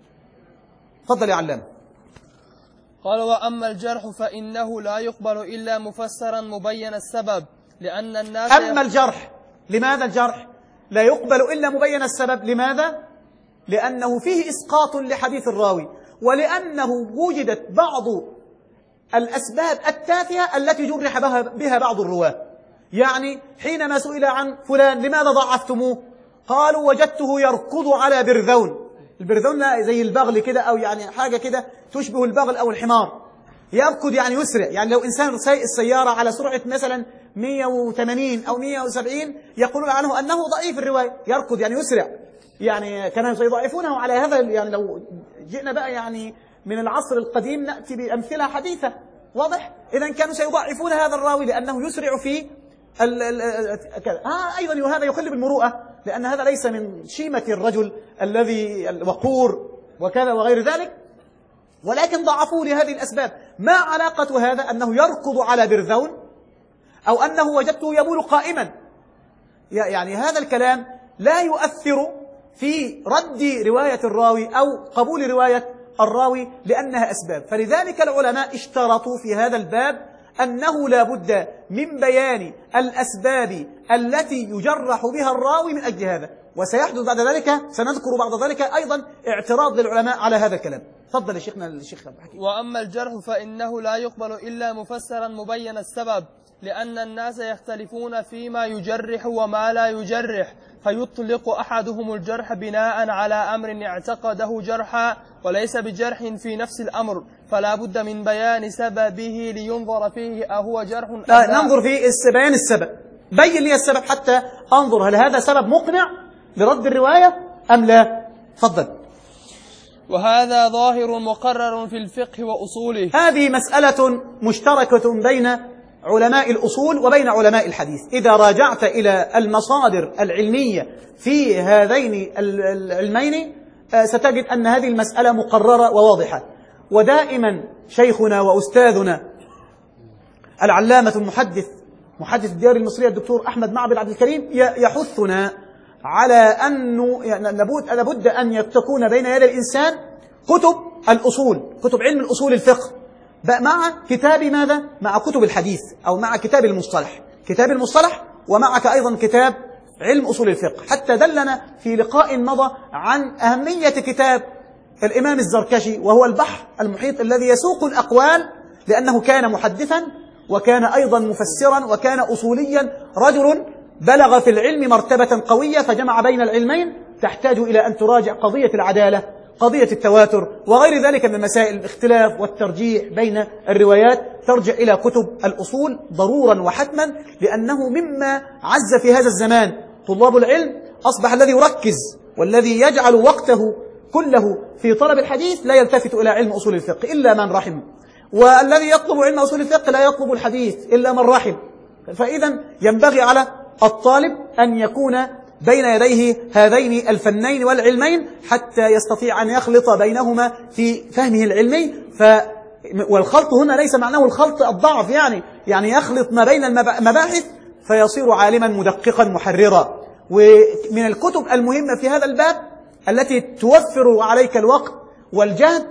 تفضل يا علام. قال وأما الجرح فإنه لا يقبل إلا مفسرا مبين السبب، لأن الناس أما الجرح، لماذا الجرح لا يقبل إلا مبين السبب؟ لماذا؟ لأنه فيه إسقاط لحديث الراوي، ولأنه وجدت بعض الأسباب التافهة التي جرح بها بعض الرواة. يعني حينما سئل عن فلان لماذا ضعفتموه؟ قالوا وجدته يركض على برذون. البرذون زي البغل كده، أو يعني حاجة كده تشبه البغل أو الحمار، يركض يعني يسرع. يعني لو إنسان سايق السيارة على سرعة مثلا مئة وثمانين أو مئة وسبعين يقولون عنه أنه ضعيف الرواية، يركض يعني يسرع. يعني كانوا سيضعفونه على هذا. يعني لو جئنا بقى يعني من العصر القديم نأتي بأمثلة حديثة، واضح؟ إذن كانوا سيضعفون هذا الراوي لأنه يسرع في ال ال آه أيضا هذا يخل بالمروءة، لأن هذا ليس من شيمة الرجل الذي الوقور وكذا وغير ذلك، ولكن ضعفوه لهذه الأسباب. ما علاقة هذا أنه يركض على برذون أو أنه وجدته يبول قائما؟ يعني هذا الكلام لا يؤثر في رد رواية الراوي أو قبول رواية الراوي لأنها أسباب. فلذلك العلماء اشترطوا في هذا الباب أنه لا بد من بيان الأسباب التي يجرح بها الراوي من أجل هذا. وسيحدث بعد ذلك، سنذكر بعد ذلك أيضا اعتراض للعلماء على هذا الكلام. تفضل يا شيخنا الشيخ. وأما الجرح فإنه لا يقبل إلا مفسرا مبين السبب، لأن الناس يختلفون فيما يجرح وما لا يجرح، فيطلق أحدهم الجرح بناء على أمر اعتقده جرحا وليس بجرح في نفس الأمر، فلا بد من بيان سببه لينظر فيه أهو جرح أم لا. ننظر في بيان السبب. بين لي السبب حتى أنظر هل هذا سبب مقنع لرد الرواية أم لا. تفضل. وهذا ظاهر مقرر في الفقه وأصوله. هذه مسألة مشتركة بين علماء الأصول وبين علماء الحديث. إذا راجعت إلى المصادر العلمية في هذين العلمين ستجد أن هذه المسألة مقررة وواضحة. ودائما شيخنا وأستاذنا العلامة المحدث محدث الديار المصرية الدكتور أحمد معبد عبد الكريم يحثنا على أنه لابد أن تكون بين يدي الإنسان كتب الأصول، كتب علم الأصول الفقه، مع كتاب ماذا؟ مع كتب الحديث أو مع كتاب المصطلح، كتاب المصطلح ومعك أيضا كتاب علم أصول الفقه، حتى دلنا في لقاء مضى عن أهمية كتاب الإمام الزركشي، وهو البحر المحيط الذي يسوق الأقوال، لأنه كان محدثا وكان أيضا مفسرا وكان أصوليا، رجل بلغ في العلم مرتبة قوية فجمع بين العلمين، تحتاج إلى أن تراجع قضية العدالة، قضية التواتر وغير ذلك من مسائل الاختلاف والترجيح بين الروايات، ترجع إلى كتب الأصول ضرورا وحتما، لأنه مما عز في هذا الزمان طلاب العلم أصبح الذي يركز والذي يجعل وقته كله في طلب الحديث لا يلتفت إلى علم أصول الفقه إلا من رحم، والذي يطلب علم أصول الفقه لا يطلب الحديث إلا من رحم. فإذا ينبغي على الطالب أن يكون بين يديه هذين الفنين والعلمين حتى يستطيع أن يخلط بينهما في فهمه العلمي. ف والخلط هنا ليس معناه الخلط الضعف، يعني يعني يخلط ما بين المباحث فيصير عالما مدققا محررا. ومن الكتب المهمة في هذا الباب التي توفر عليك الوقت والجهد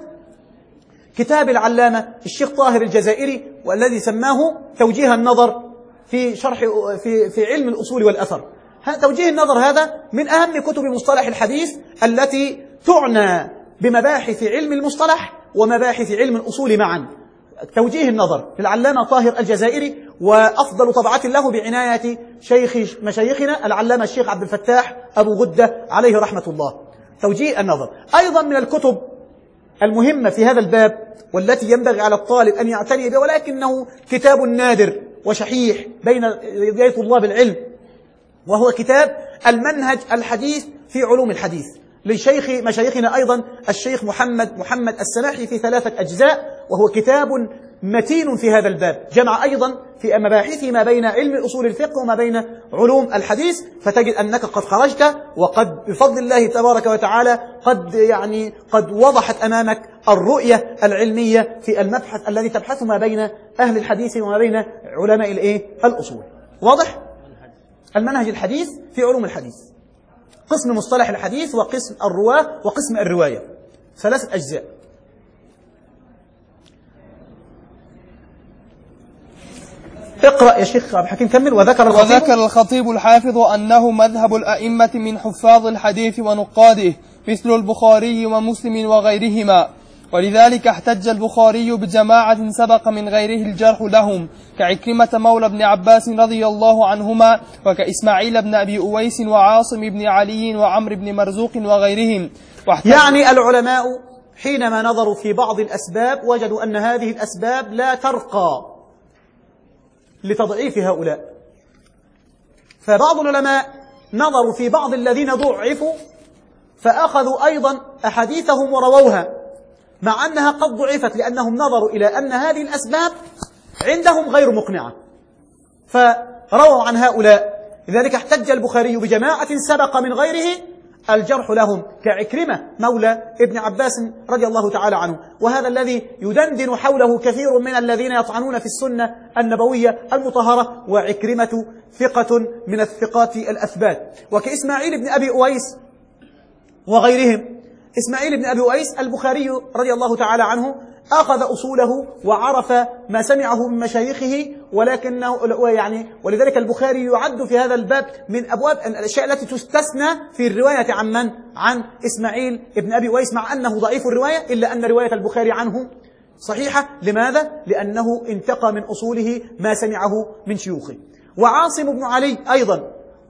كتاب العلامة الشيخ طاهر الجزائري، والذي سماه توجيه النظر في شرح في في علم الأصول والأثر. توجيه النظر هذا من أهم كتب مصطلح الحديث التي تعنى بمباحث علم المصطلح ومباحث علم الأصول معا. توجيه النظر للعلامة طاهر الجزائري، وأفضل طبعة له بعناية شيخ مشايخنا العلامة الشيخ عبد الفتاح أبو غدة عليه رحمة الله. توجيه النظر أيضا من الكتب المهمة في هذا الباب والتي ينبغي على الطالب أن يعتني بها، ولكنه كتاب نادر وشحيح بين يدي طلاب العلم، وهو كتاب المنهج الحديث في علوم الحديث لشيخ مشايخنا أيضا الشيخ محمد محمد السماحي في ثلاثة أجزاء، وهو كتاب متين في هذا الباب، جمع أيضا في مباحثه ما بين علم أصول الفقه وما بين علوم الحديث، فتجد أنك قد خرجت وقد بفضل الله تبارك وتعالى قد يعني قد وضحت أمامك الرؤية العلمية في المبحث الذي تبحث ما بين أهل الحديث وما بين علماء الإيه الأصول. واضح؟ المنهج الحديث في علوم الحديث، قسم مصطلح الحديث وقسم الرواة وقسم الرواية، ثلاثة أجزاء. اقرأ يا شيخ عبد الحكيم، كمل. وذكر الخطيب, وذكر الخطيب الحافظ أنه مذهب الأئمة من حفاظ الحديث ونقاده مثل البخاري ومسلم وغيرهما، ولذلك احتج البخاري بجماعة سبق من غيره الجرح لهم كعكرمة مولى ابن عباس رضي الله عنهما، وكإسماعيل بن أبي أويس وعاصم بن علي وعمر بن مرزوق وغيرهم. يعني العلماء حينما نظروا في بعض الأسباب وجدوا أن هذه الأسباب لا ترقى لتضعيف هؤلاء، فبعض العلماء نظروا في بعض الذين ضعفوا فأخذوا أيضا أحاديثهم ورووها مع أنها قد ضعفت، لأنهم نظروا إلى أن هذه الأسباب عندهم غير مقنعة فرووا عن هؤلاء. لذلك احتج البخاري بجماعة سبق من غيره الجرح لهم كعكرمة مولى ابن عباس رضي الله تعالى عنه، وهذا الذي يدندن حوله كثير من الذين يطعنون في السنة النبوية المطهرة، وعكرمة ثقة من الثقات الأثبات. وكإسماعيل بن أبي أويس وغيرهم. إسماعيل بن أبي أويس البخاري رضي الله تعالى عنه أخذ أصوله وعرف ما سمعه من مشايخه، ولكنه يعني ولذلك البخاري يعد في هذا الباب من أبواب الأشياء التي تستثنى في الرواية عن من؟ عن إسماعيل بن أبي أويس، مع أنه ضعيف الرواية إلا أن رواية البخاري عنه صحيحة. لماذا؟ لأنه انتقى من أصوله ما سمعه من شيوخه. وعاصم بن علي أيضا،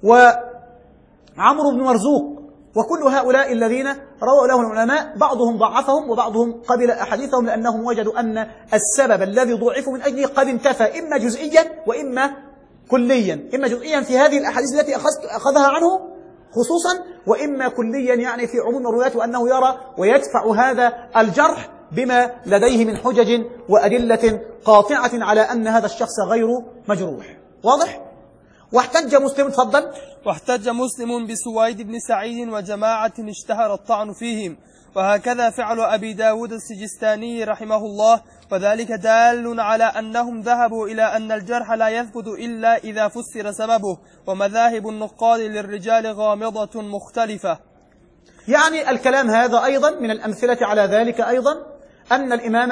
وعمر بن مرزوق، وكل هؤلاء الذين رووا لهم العلماء بعضهم ضعفهم وبعضهم قبل أحاديثهم، لأنهم وجدوا أن السبب الذي ضعفوا من أجله قد انتفى إما جزئيا وإما كليا، إما جزئيا في هذه الأحاديث التي أخذها عنه خصوصا، وإما كليا يعني في عموم الروايات، وأنه يرى ويدفع هذا الجرح بما لديه من حجج وأدلة قاطعة على أن هذا الشخص غير مجروح. واضح؟ واحتج مسلم، تفضل. واحتج مسلم بسويد بن سعيد وجماعة اشتهر الطعن فيهم، وهكذا فعل أبي داود السجستاني رحمه الله، وذلك دال على أنهم ذهبوا إلى أن الجرح لا يثبت إلا إذا فسر سببه، ومذاهب النقاد للرجال غامضة مختلفة. يعني الكلام هذا أيضا من الأمثلة على ذلك أيضا أن الإمام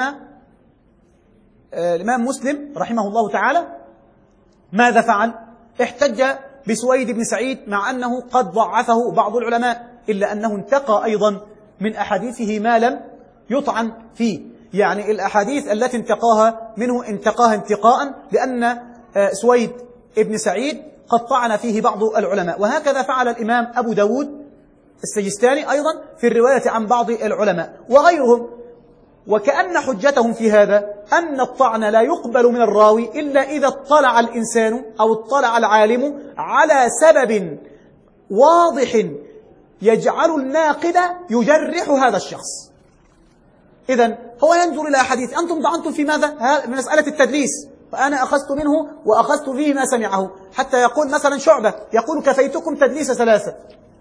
الإمام مسلم رحمه الله تعالى ماذا فعل؟ احتج بسويد بن سعيد مع أنه قد ضعفه بعض العلماء، إلا أنه انتقى أيضا من أحاديثه ما لم يطعن فيه. يعني الأحاديث التي انتقاها منه انتقاها انتقاء، لأن سويد بن سعيد قد طعن فيه بعض العلماء. وهكذا فعل الإمام أبو داود السجستاني أيضا في الرواية عن بعض العلماء وغيرهم. وكأن حجتهم في هذا أن الطعن لا يقبل من الراوي إلا إذا اطلع الإنسان أو اطلع العالم على سبب واضح يجعل الناقد يجرح هذا الشخص. إذن هو ينظر إلى حديث أنتم طعنتم في ماذا؟ من مسألة التدليس، فأنا أخذت منه وأخذت فيه ما سمعه، حتى يقول مثلا شعبة يقول كفيتكم تدليس ثلاثة،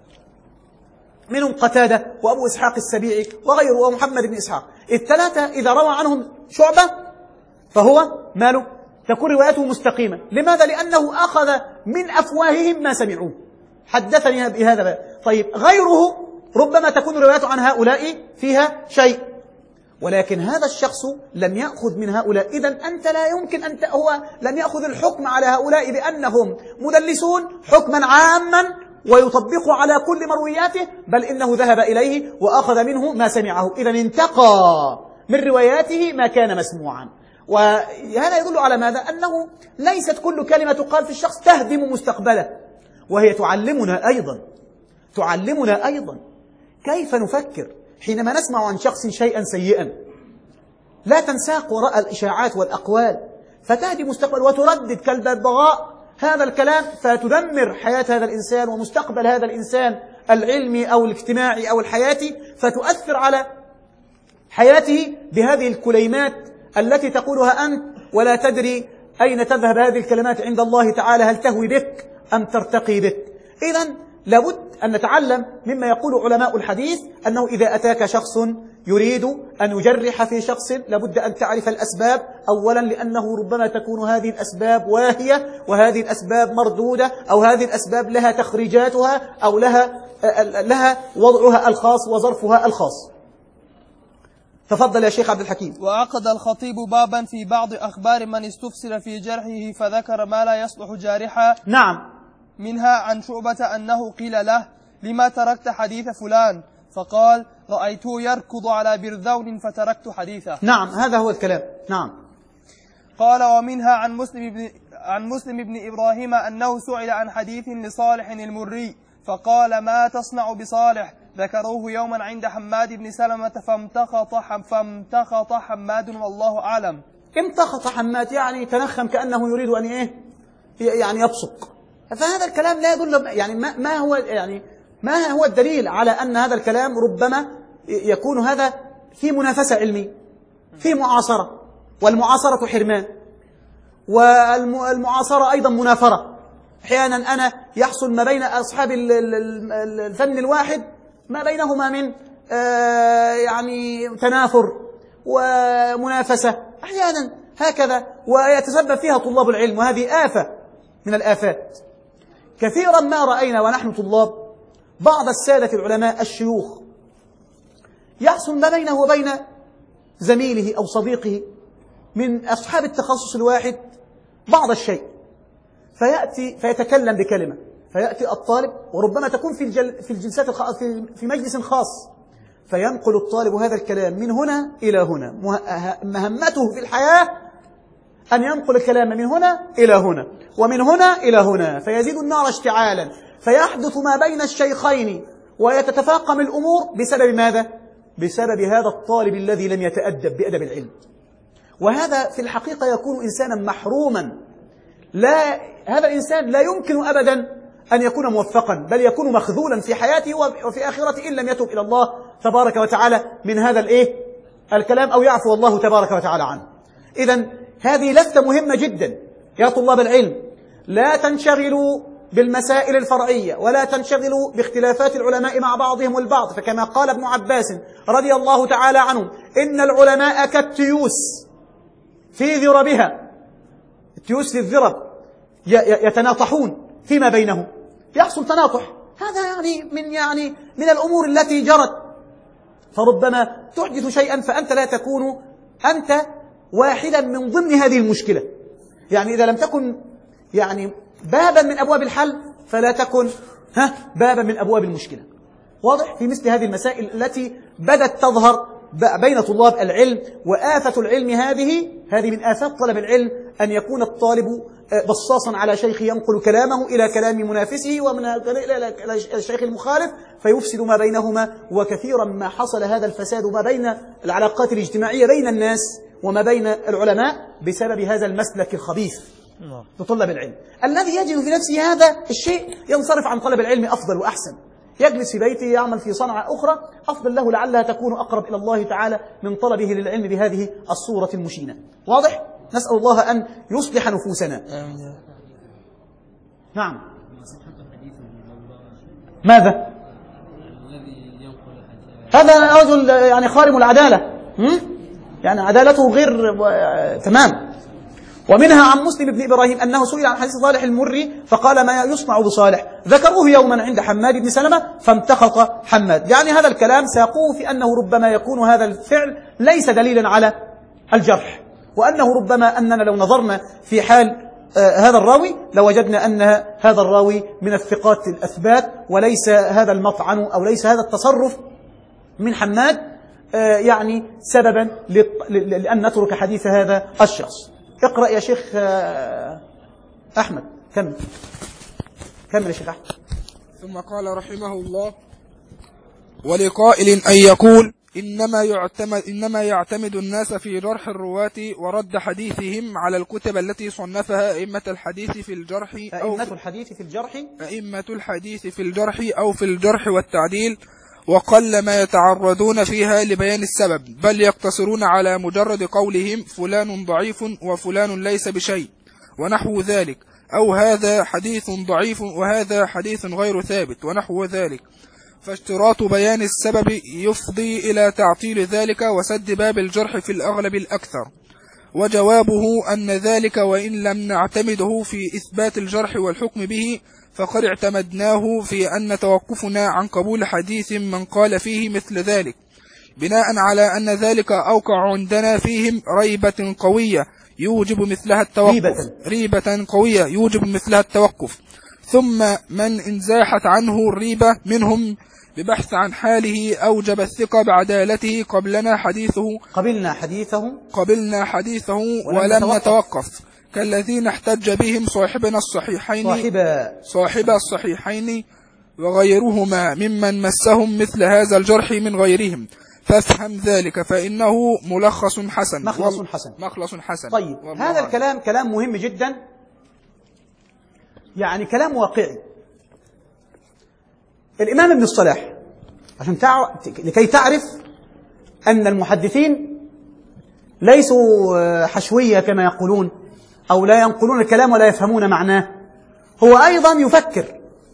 منهم قتادة وأبو إسحاق السبيعي وغيره ومحمد بن إسحاق. الثلاثة إذا روى عنهم شعبة فهو ماله تكون روايته مستقيمة. لماذا؟ لأنه أخذ من أفواههم ما سمعوه، حدثني بهذا. طيب غيره ربما تكون روايته عن هؤلاء فيها شيء، ولكن هذا الشخص لم يأخذ من هؤلاء. إذن أنت لا يمكن أن هو لم يأخذ الحكم على هؤلاء بأنهم مدلسون حكما عاما ويطبق على كل مروياته، بل إنه ذهب إليه وأخذ منه ما سمعه. إذن انتقى من رواياته ما كان مسموعا. وهذا يدل على ماذا؟ أنه ليست كل كلمة تقال في الشخص تهدم مستقبله، وهي تعلمنا أيضا تعلمنا أيضا كيف نفكر حينما نسمع عن شخص شيئا سيئا. لا تنساق وراء الإشاعات والأقوال فتهدي مستقبل وتردد كالببغاء هذا الكلام، فتدمر حياة هذا الإنسان ومستقبل هذا الإنسان العلمي أو الاجتماعي أو الحياتي، فتؤثر على حياته بهذه الكلمات التي تقولها أنت ولا تدري أين تذهب هذه الكلمات عند الله تعالى، هل تهوي بك أم ترتقي بك. إذن لابد أن نتعلم مما يقول علماء الحديث أنه إذا أتاك شخص يريد أن يجرح في شخص لابد أن تعرف الأسباب أولا، لأنه ربما تكون هذه الأسباب واهية وهذه الأسباب مردودة، أو هذه الأسباب لها تخريجاتها أو لها لها وضعها الخاص وظرفها الخاص. تفضل يا شيخ عبد الحكيم. وعقد الخطيب بابا في بعض أخبار من استفسر في جرحه فذكر ما لا يصلح جارحا. نعم. منها عن شعبة أنه قيل له لما تركت حديث فلان، فقال رأيته يركض على برذون فتركت حديثه. نعم هذا هو الكلام. نعم. قال ومنها عن مسلم بن, عن مسلم بن إبراهيم أنه سئل عن حديث لصالح المري فقال ما تصنع بصالح، ذكروه يوما عند حماد بن سلمة فامتخط فامتخط حماد والله أعلم. امتخط حماد يعني تنخم كأنه يريد أن إيه يعني يبصق. فهذا الكلام لا يدل يعني ما, ما هو يعني ما هو الدليل على أن هذا الكلام ربما يكون هذا في منافسة علمية، في معاصرة، والمعاصرة حرمان، والمعاصرة أيضا منافرة. أحيانا أنا يحصل ما بين أصحاب الفن الواحد ما بينهما من يعني تنافر ومنافسة أحيانا هكذا، ويتسبب فيها طلاب العلم، وهذه آفة من الآفات. كثيرا ما رأينا ونحن طلاب بعض السادة العلماء الشيوخ يحصل ما بينه وبين زميله أو صديقه من أصحاب التخصص الواحد بعض الشيء، فيأتي فيتكلم بكلمة، فيأتي الطالب وربما تكون في الجل في الجلسات الخ... في... في مجلس خاص، فينقل الطالب هذا الكلام من هنا إلى هنا. مهمته في الحياة أن ينقل الكلام من هنا إلى هنا ومن هنا إلى هنا، فيزيد النار اشتعالا، فيحدث ما بين الشيخين ويتتفاقم الأمور بسبب ماذا؟ بسبب هذا الطالب الذي لم يتأدب بأدب العلم. وهذا في الحقيقة يكون إنسانا محروما. لا هذا الإنسان لا يمكن أبدا أن يكون موفقا، بل يكون مخذولا في حياته وفي آخرته إن لم يتوب إلى الله تبارك وتعالى من هذا الإيه الكلام أو يعفو الله تبارك وتعالى عنه. إذن هذه لفتة مهمة جدا يا طلاب العلم، لا تنشغلوا بالمسائل الفرعية ولا تنشغلوا باختلافات العلماء مع بعضهم البعض، فكما قال ابن عباس رضي الله تعالى عنه إن العلماء كالتيوس في ذربها، التيوس في الذرب يتناطحون فيما بينهم، يحصل تناطح، هذا يعني من يعني من الأمور التي جرت، فربما تحدث شيئا فأنت لا تكون أنت واحدا من ضمن هذه المشكلة. يعني إذا لم تكن يعني بابا من أبواب الحل فلا تكن ها بابا من أبواب المشكلة. واضح؟ في مثل هذه المسائل التي بدت تظهر بين طلاب العلم. وآفة العلم هذه هذه من آفات طلب العلم أن يكون الطالب بصاصا على شيخ ينقل كلامه إلى كلام منافسه ومن إلى الشيخ المخالف فيفسد ما بينهما. وكثيرا ما حصل هذا الفساد ما بين العلاقات الاجتماعية بين الناس وما بين العلماء بسبب هذا المسلك الخبيث لطلب العلم. الذي يجد في نفسه هذا الشيء ينصرف عن طلب العلم أفضل وأحسن، يجلس في بيته يعمل في صنعة أخرى أفضل له، لعلها تكون أقرب إلى الله تعالى من طلبه للعلم بهذه الصورة المشينة. واضح؟ نسأل الله أن يصلح نفوسنا. نعم. ماذا؟ هذا رجل يعني خارم العدالة، يعني عدالته غير تمام. ومنها عن مسلم بن إبراهيم أنه سئل عن حديث صالح المري فقال ما يصنع بصالح؟ ذكروه يوما عند حماد بن سلمة فامتخط حماد. يعني هذا الكلام ساقوه في أنه ربما يكون هذا الفعل ليس دليلا على الجرح، وأنه ربما أننا لو نظرنا في حال آه هذا الراوي لوجدنا أن هذا الراوي من الثقات الأثبات، وليس هذا المطعن أو ليس هذا التصرف من حماد آه يعني سببا لأن نترك حديث هذا الشخص. اقرأ يا شيخ آه أحمد. كمل كمل يا شيخ أحمد. ثم قال رحمه الله: ولقائل أن يقول إنما يعتمد, إنما يعتمد الناس في جرح الرواة ورد حديثهم على الكتب التي صنفها أئمة الحديث في الجرح أو أئمة الحديث في الجرح أئمة الحديث في الجرح أو في الجرح والتعديل، وقل ما يتعرضون فيها لبيان السبب، بل يقتصرون على مجرد قولهم فلان ضعيف وفلان ليس بشيء ونحو ذلك، أو هذا حديث ضعيف وهذا حديث غير ثابت ونحو ذلك. فاشتراط بيان السبب يفضي إلى تعطيل ذلك وسد باب الجرح في الأغلب الأكثر. وجوابه أن ذلك وإن لم نعتمده في إثبات الجرح والحكم به فقد اعتمدناه في أن توقفنا عن قبول حديث من قال فيه مثل ذلك، بناء على أن ذلك أوقع عندنا فيهم ريبة قوية يوجب مثلها التوقف ريبة, ريبة قوية يوجب مثلها التوقف. ثم من انزاحت عنه الريبة منهم ببحث عن حاله أوجب الثقة بعدالته قبلنا حديثه قبلنا حديثه قبلنا حديثه ولم نتوقف، كالذين احتج بهم صاحبنا الصحيحين صاحبا صاحبا الصحيحين وغيرهما ممن مسهم مثل هذا الجرح من غيرهم، فافهم ذلك فإنه ملخص حسن مخلص حسن مخلص حسن. طيب هذا الكلام كلام مهم جدا، يعني كلام واقعي. الإمام ابن الصلاح عشان تع... لكي تعرف أن المحدثين ليسوا حشوية كما يقولون أو لا ينقلون الكلام ولا يفهمون معناه، هو أيضا يفكر.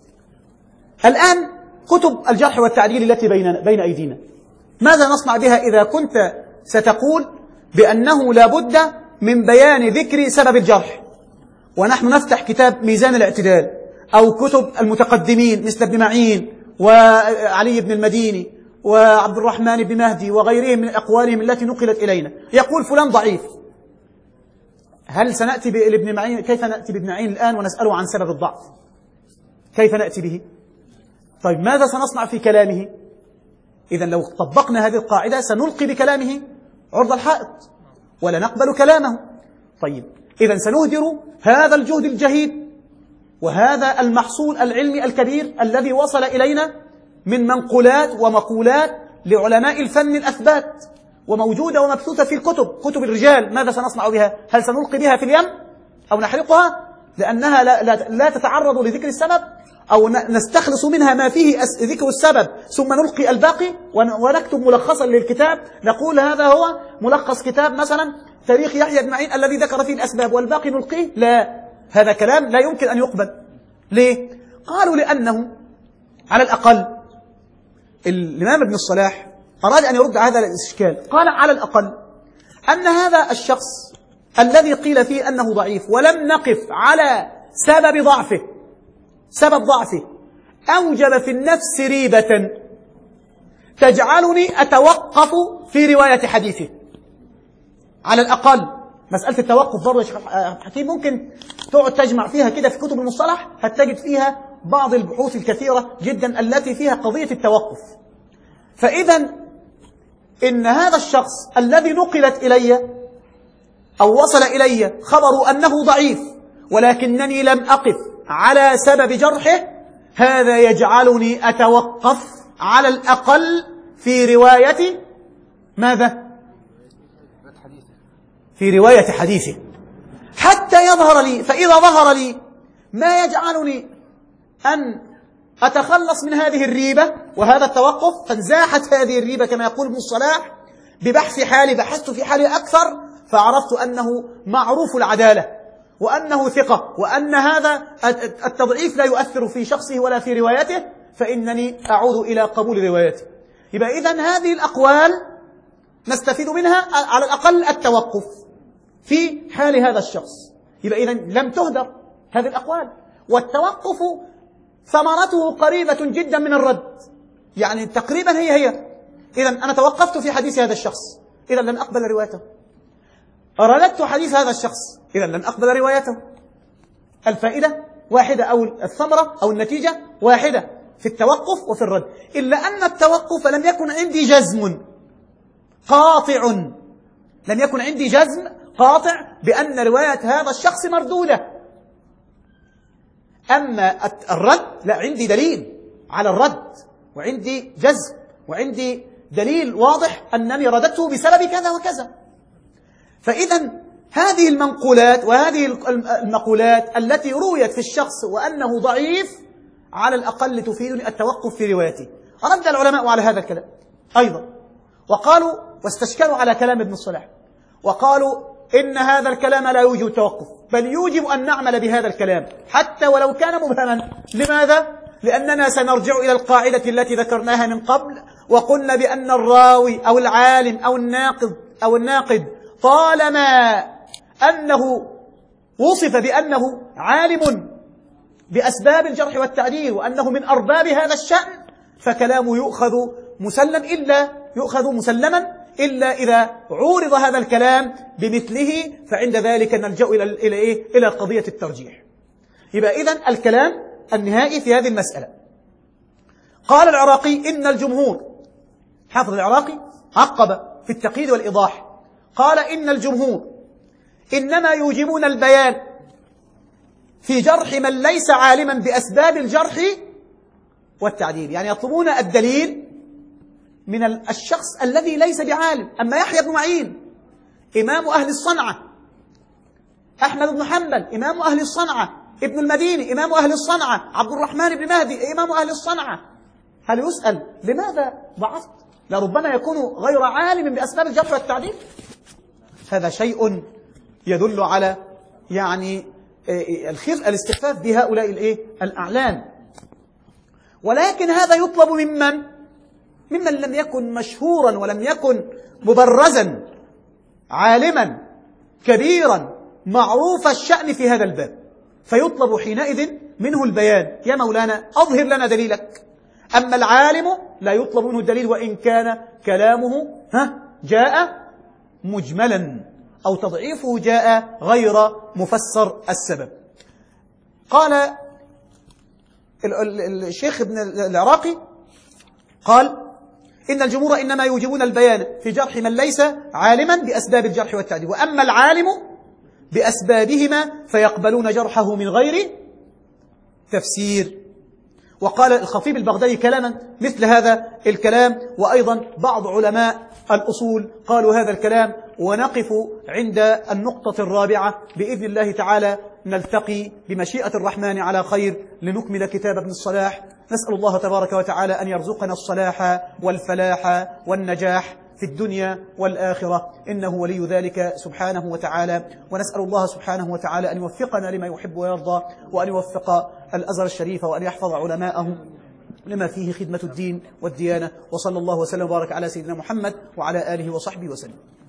الآن كتب الجرح والتعديل التي بين, بين أيدينا ماذا نصنع بها إذا كنت ستقول بأنه لا بد من بيان ذكر سبب الجرح، ونحن نفتح كتاب ميزان الاعتدال أو كتب المتقدمين مثل ابن معين وعلي بن المديني وعبد الرحمن بن مهدي وغيرهم من أقوالهم التي نقلت إلينا، يقول فلان ضعيف. هل سنأتي بابن معين؟ كيف نأتي بابن معين الآن ونسأله عن سبب الضعف؟ كيف نأتي به؟ طيب ماذا سنصنع في كلامه؟ إذا لو طبقنا هذه القاعدة سنلقي بكلامه عرض الحائط ولا نقبل كلامه. طيب إذا سنهدر هذا الجهد الجهيد وهذا المحصول العلمي الكبير الذي وصل إلينا من منقولات ومقولات لعلماء الفن الأثبات وموجودة ومبثوثة في الكتب، كتب الرجال. ماذا سنصنع بها؟ هل سنلقي بها في اليم أو نحرقها لأنها لا, لا, لا تتعرض لذكر السبب، أو نستخلص منها ما فيه ذكر السبب ثم نلقي الباقي ونكتب ملخصا للكتاب نقول هذا هو ملخص كتاب مثلا تاريخ يحيى بن معين الذي ذكر فيه الأسباب والباقي نلقيه؟ لا، هذا كلام لا يمكن أن يقبل. ليه؟ قالوا لأنه على الأقل الإمام ابن الصلاح أراد أن يرد هذا الإشكال. قال على الأقل أن هذا الشخص الذي قيل فيه أنه ضعيف ولم نقف على سبب ضعفه سبب ضعفه أوجب في النفس ريبة تجعلني أتوقف في رواية حديثه. على الأقل مسألة التوقف برضه يا شيخ حكيم ممكن تقعد تجمع فيها كده في كتب المصطلح هتجد فيها بعض البحوث الكثيرة جدا التي فيها قضية التوقف. فإذا إن هذا الشخص الذي نقلت إلي أو وصل إلي خبر أنه ضعيف ولكنني لم أقف على سبب جرحه، هذا يجعلني أتوقف على الأقل في رواية ماذا؟ في رواية حديثه حتى يظهر لي. فإذا ظهر لي ما يجعلني أن أتخلص من هذه الريبة وهذا التوقف، فانزاحت هذه الريبة كما يقول ابن الصلاح ببحث حالي، بحثت في حالي أكثر فعرفت أنه معروف العدالة وأنه ثقة وأن هذا التضعيف لا يؤثر في شخصه ولا في روايته، فإنني أعود إلى قبول روايته. يبقى إذن هذه الأقوال نستفيد منها على الأقل التوقف في حال هذا الشخص. يبقى إذن لم تهدر هذه الأقوال، والتوقف ثمرته قريبة جدا من الرد، يعني تقريبا هي هي. إذن أنا توقفت في حديث هذا الشخص، إذن لن أقبل روايته. رددت حديث هذا الشخص، إذن لن أقبل روايته. الفائدة واحدة أو الثمرة أو النتيجة واحدة في التوقف وفي الرد، إلا أن التوقف لم يكن عندي جزم قاطع، لم يكن عندي جزم قاطع بأن رواية هذا الشخص مردودة. أما الرد لا، عندي دليل على الرد وعندي جزم وعندي دليل واضح أنني رددته بسبب كذا وكذا. فإذا هذه المنقولات وهذه المقولات التي رويت في الشخص وأنه ضعيف على الأقل تفيدني التوقف في روايته. رد العلماء على هذا الكلام أيضا وقالوا واستشكلوا على كلام ابن الصلاح وقالوا إن هذا الكلام لا يوجب التوقف، بل يوجب أن نعمل بهذا الكلام حتى ولو كان مبهما. لماذا؟ لأننا سنرجع إلى القاعدة التي ذكرناها من قبل وقلنا بأن الراوي أو العالم أو الناقد أو الناقد طالما أنه وصف بأنه عالم بأسباب الجرح والتعديل وأنه من أرباب هذا الشأن فكلامه يؤخذ مسلم إلا يؤخذ مسلما إلا إذا عورض هذا الكلام بمثله، فعند ذلك نلجأ إلى إلى إيه؟ إلى قضية الترجيح. يبقى إذن الكلام النهائي في هذه المسألة. قال العراقي إن الجمهور، حافظ العراقي عقب في التقييد والإيضاح، قال إن الجمهور إنما يوجبون البيان في جرح من ليس عالما بأسباب الجرح والتعديل، يعني يطلبون الدليل من الشخص الذي ليس بعالم. أما يحيى بن معين إمام أهل الصنعة، أحمد بن حنبل إمام أهل الصنعة، ابن المديني إمام أهل الصنعة، عبد الرحمن بن مهدي إمام أهل الصنعة، هل يسأل لماذا ضعفت؟ لربما يكون غير عالم بأسباب الجرح والتعديل. هذا شيء يدل على يعني الاستخفاف بهؤلاء الايه الأعلام. ولكن هذا يطلب ممن ممن لم يكن مشهورا ولم يكن مبرزا عالما كبيرا معروف الشأن في هذا الباب، فيطلب حينئذ منه البيان. يا مولانا أظهر لنا دليلك. أما العالم لا يطلب منه الدليل وإن كان كلامه ها جاء مجملا أو تضعيفه جاء غير مفسر السبب. قال الشيخ ابن العراقي قال إن الجمهور إنما يوجبون البيان في جرح من ليس عالما بأسباب الجرح والتعديل، وأما العالم بأسبابهما فيقبلون جرحه من غير تفسير. وقال الخطيب البغدادي كلاما مثل هذا الكلام، وأيضا بعض علماء الأصول قالوا هذا الكلام. ونقف عند النقطة الرابعة بإذن الله تعالى، نلتقي بمشيئة الرحمن على خير لنكمل كتاب ابن الصلاح. نسأل الله تبارك وتعالى أن يرزقنا الصلاح والفلاح والنجاح في الدنيا والآخرة، إنه ولي ذلك سبحانه وتعالى. ونسأل الله سبحانه وتعالى أن يوفقنا لما يحب ويرضى، وأن يوفق الأزهر الشريف وأن يحفظ علماءه لما فيه خدمة الدين والديانة. وصلى الله وسلم وبارك على سيدنا محمد وعلى آله وصحبه وسلم.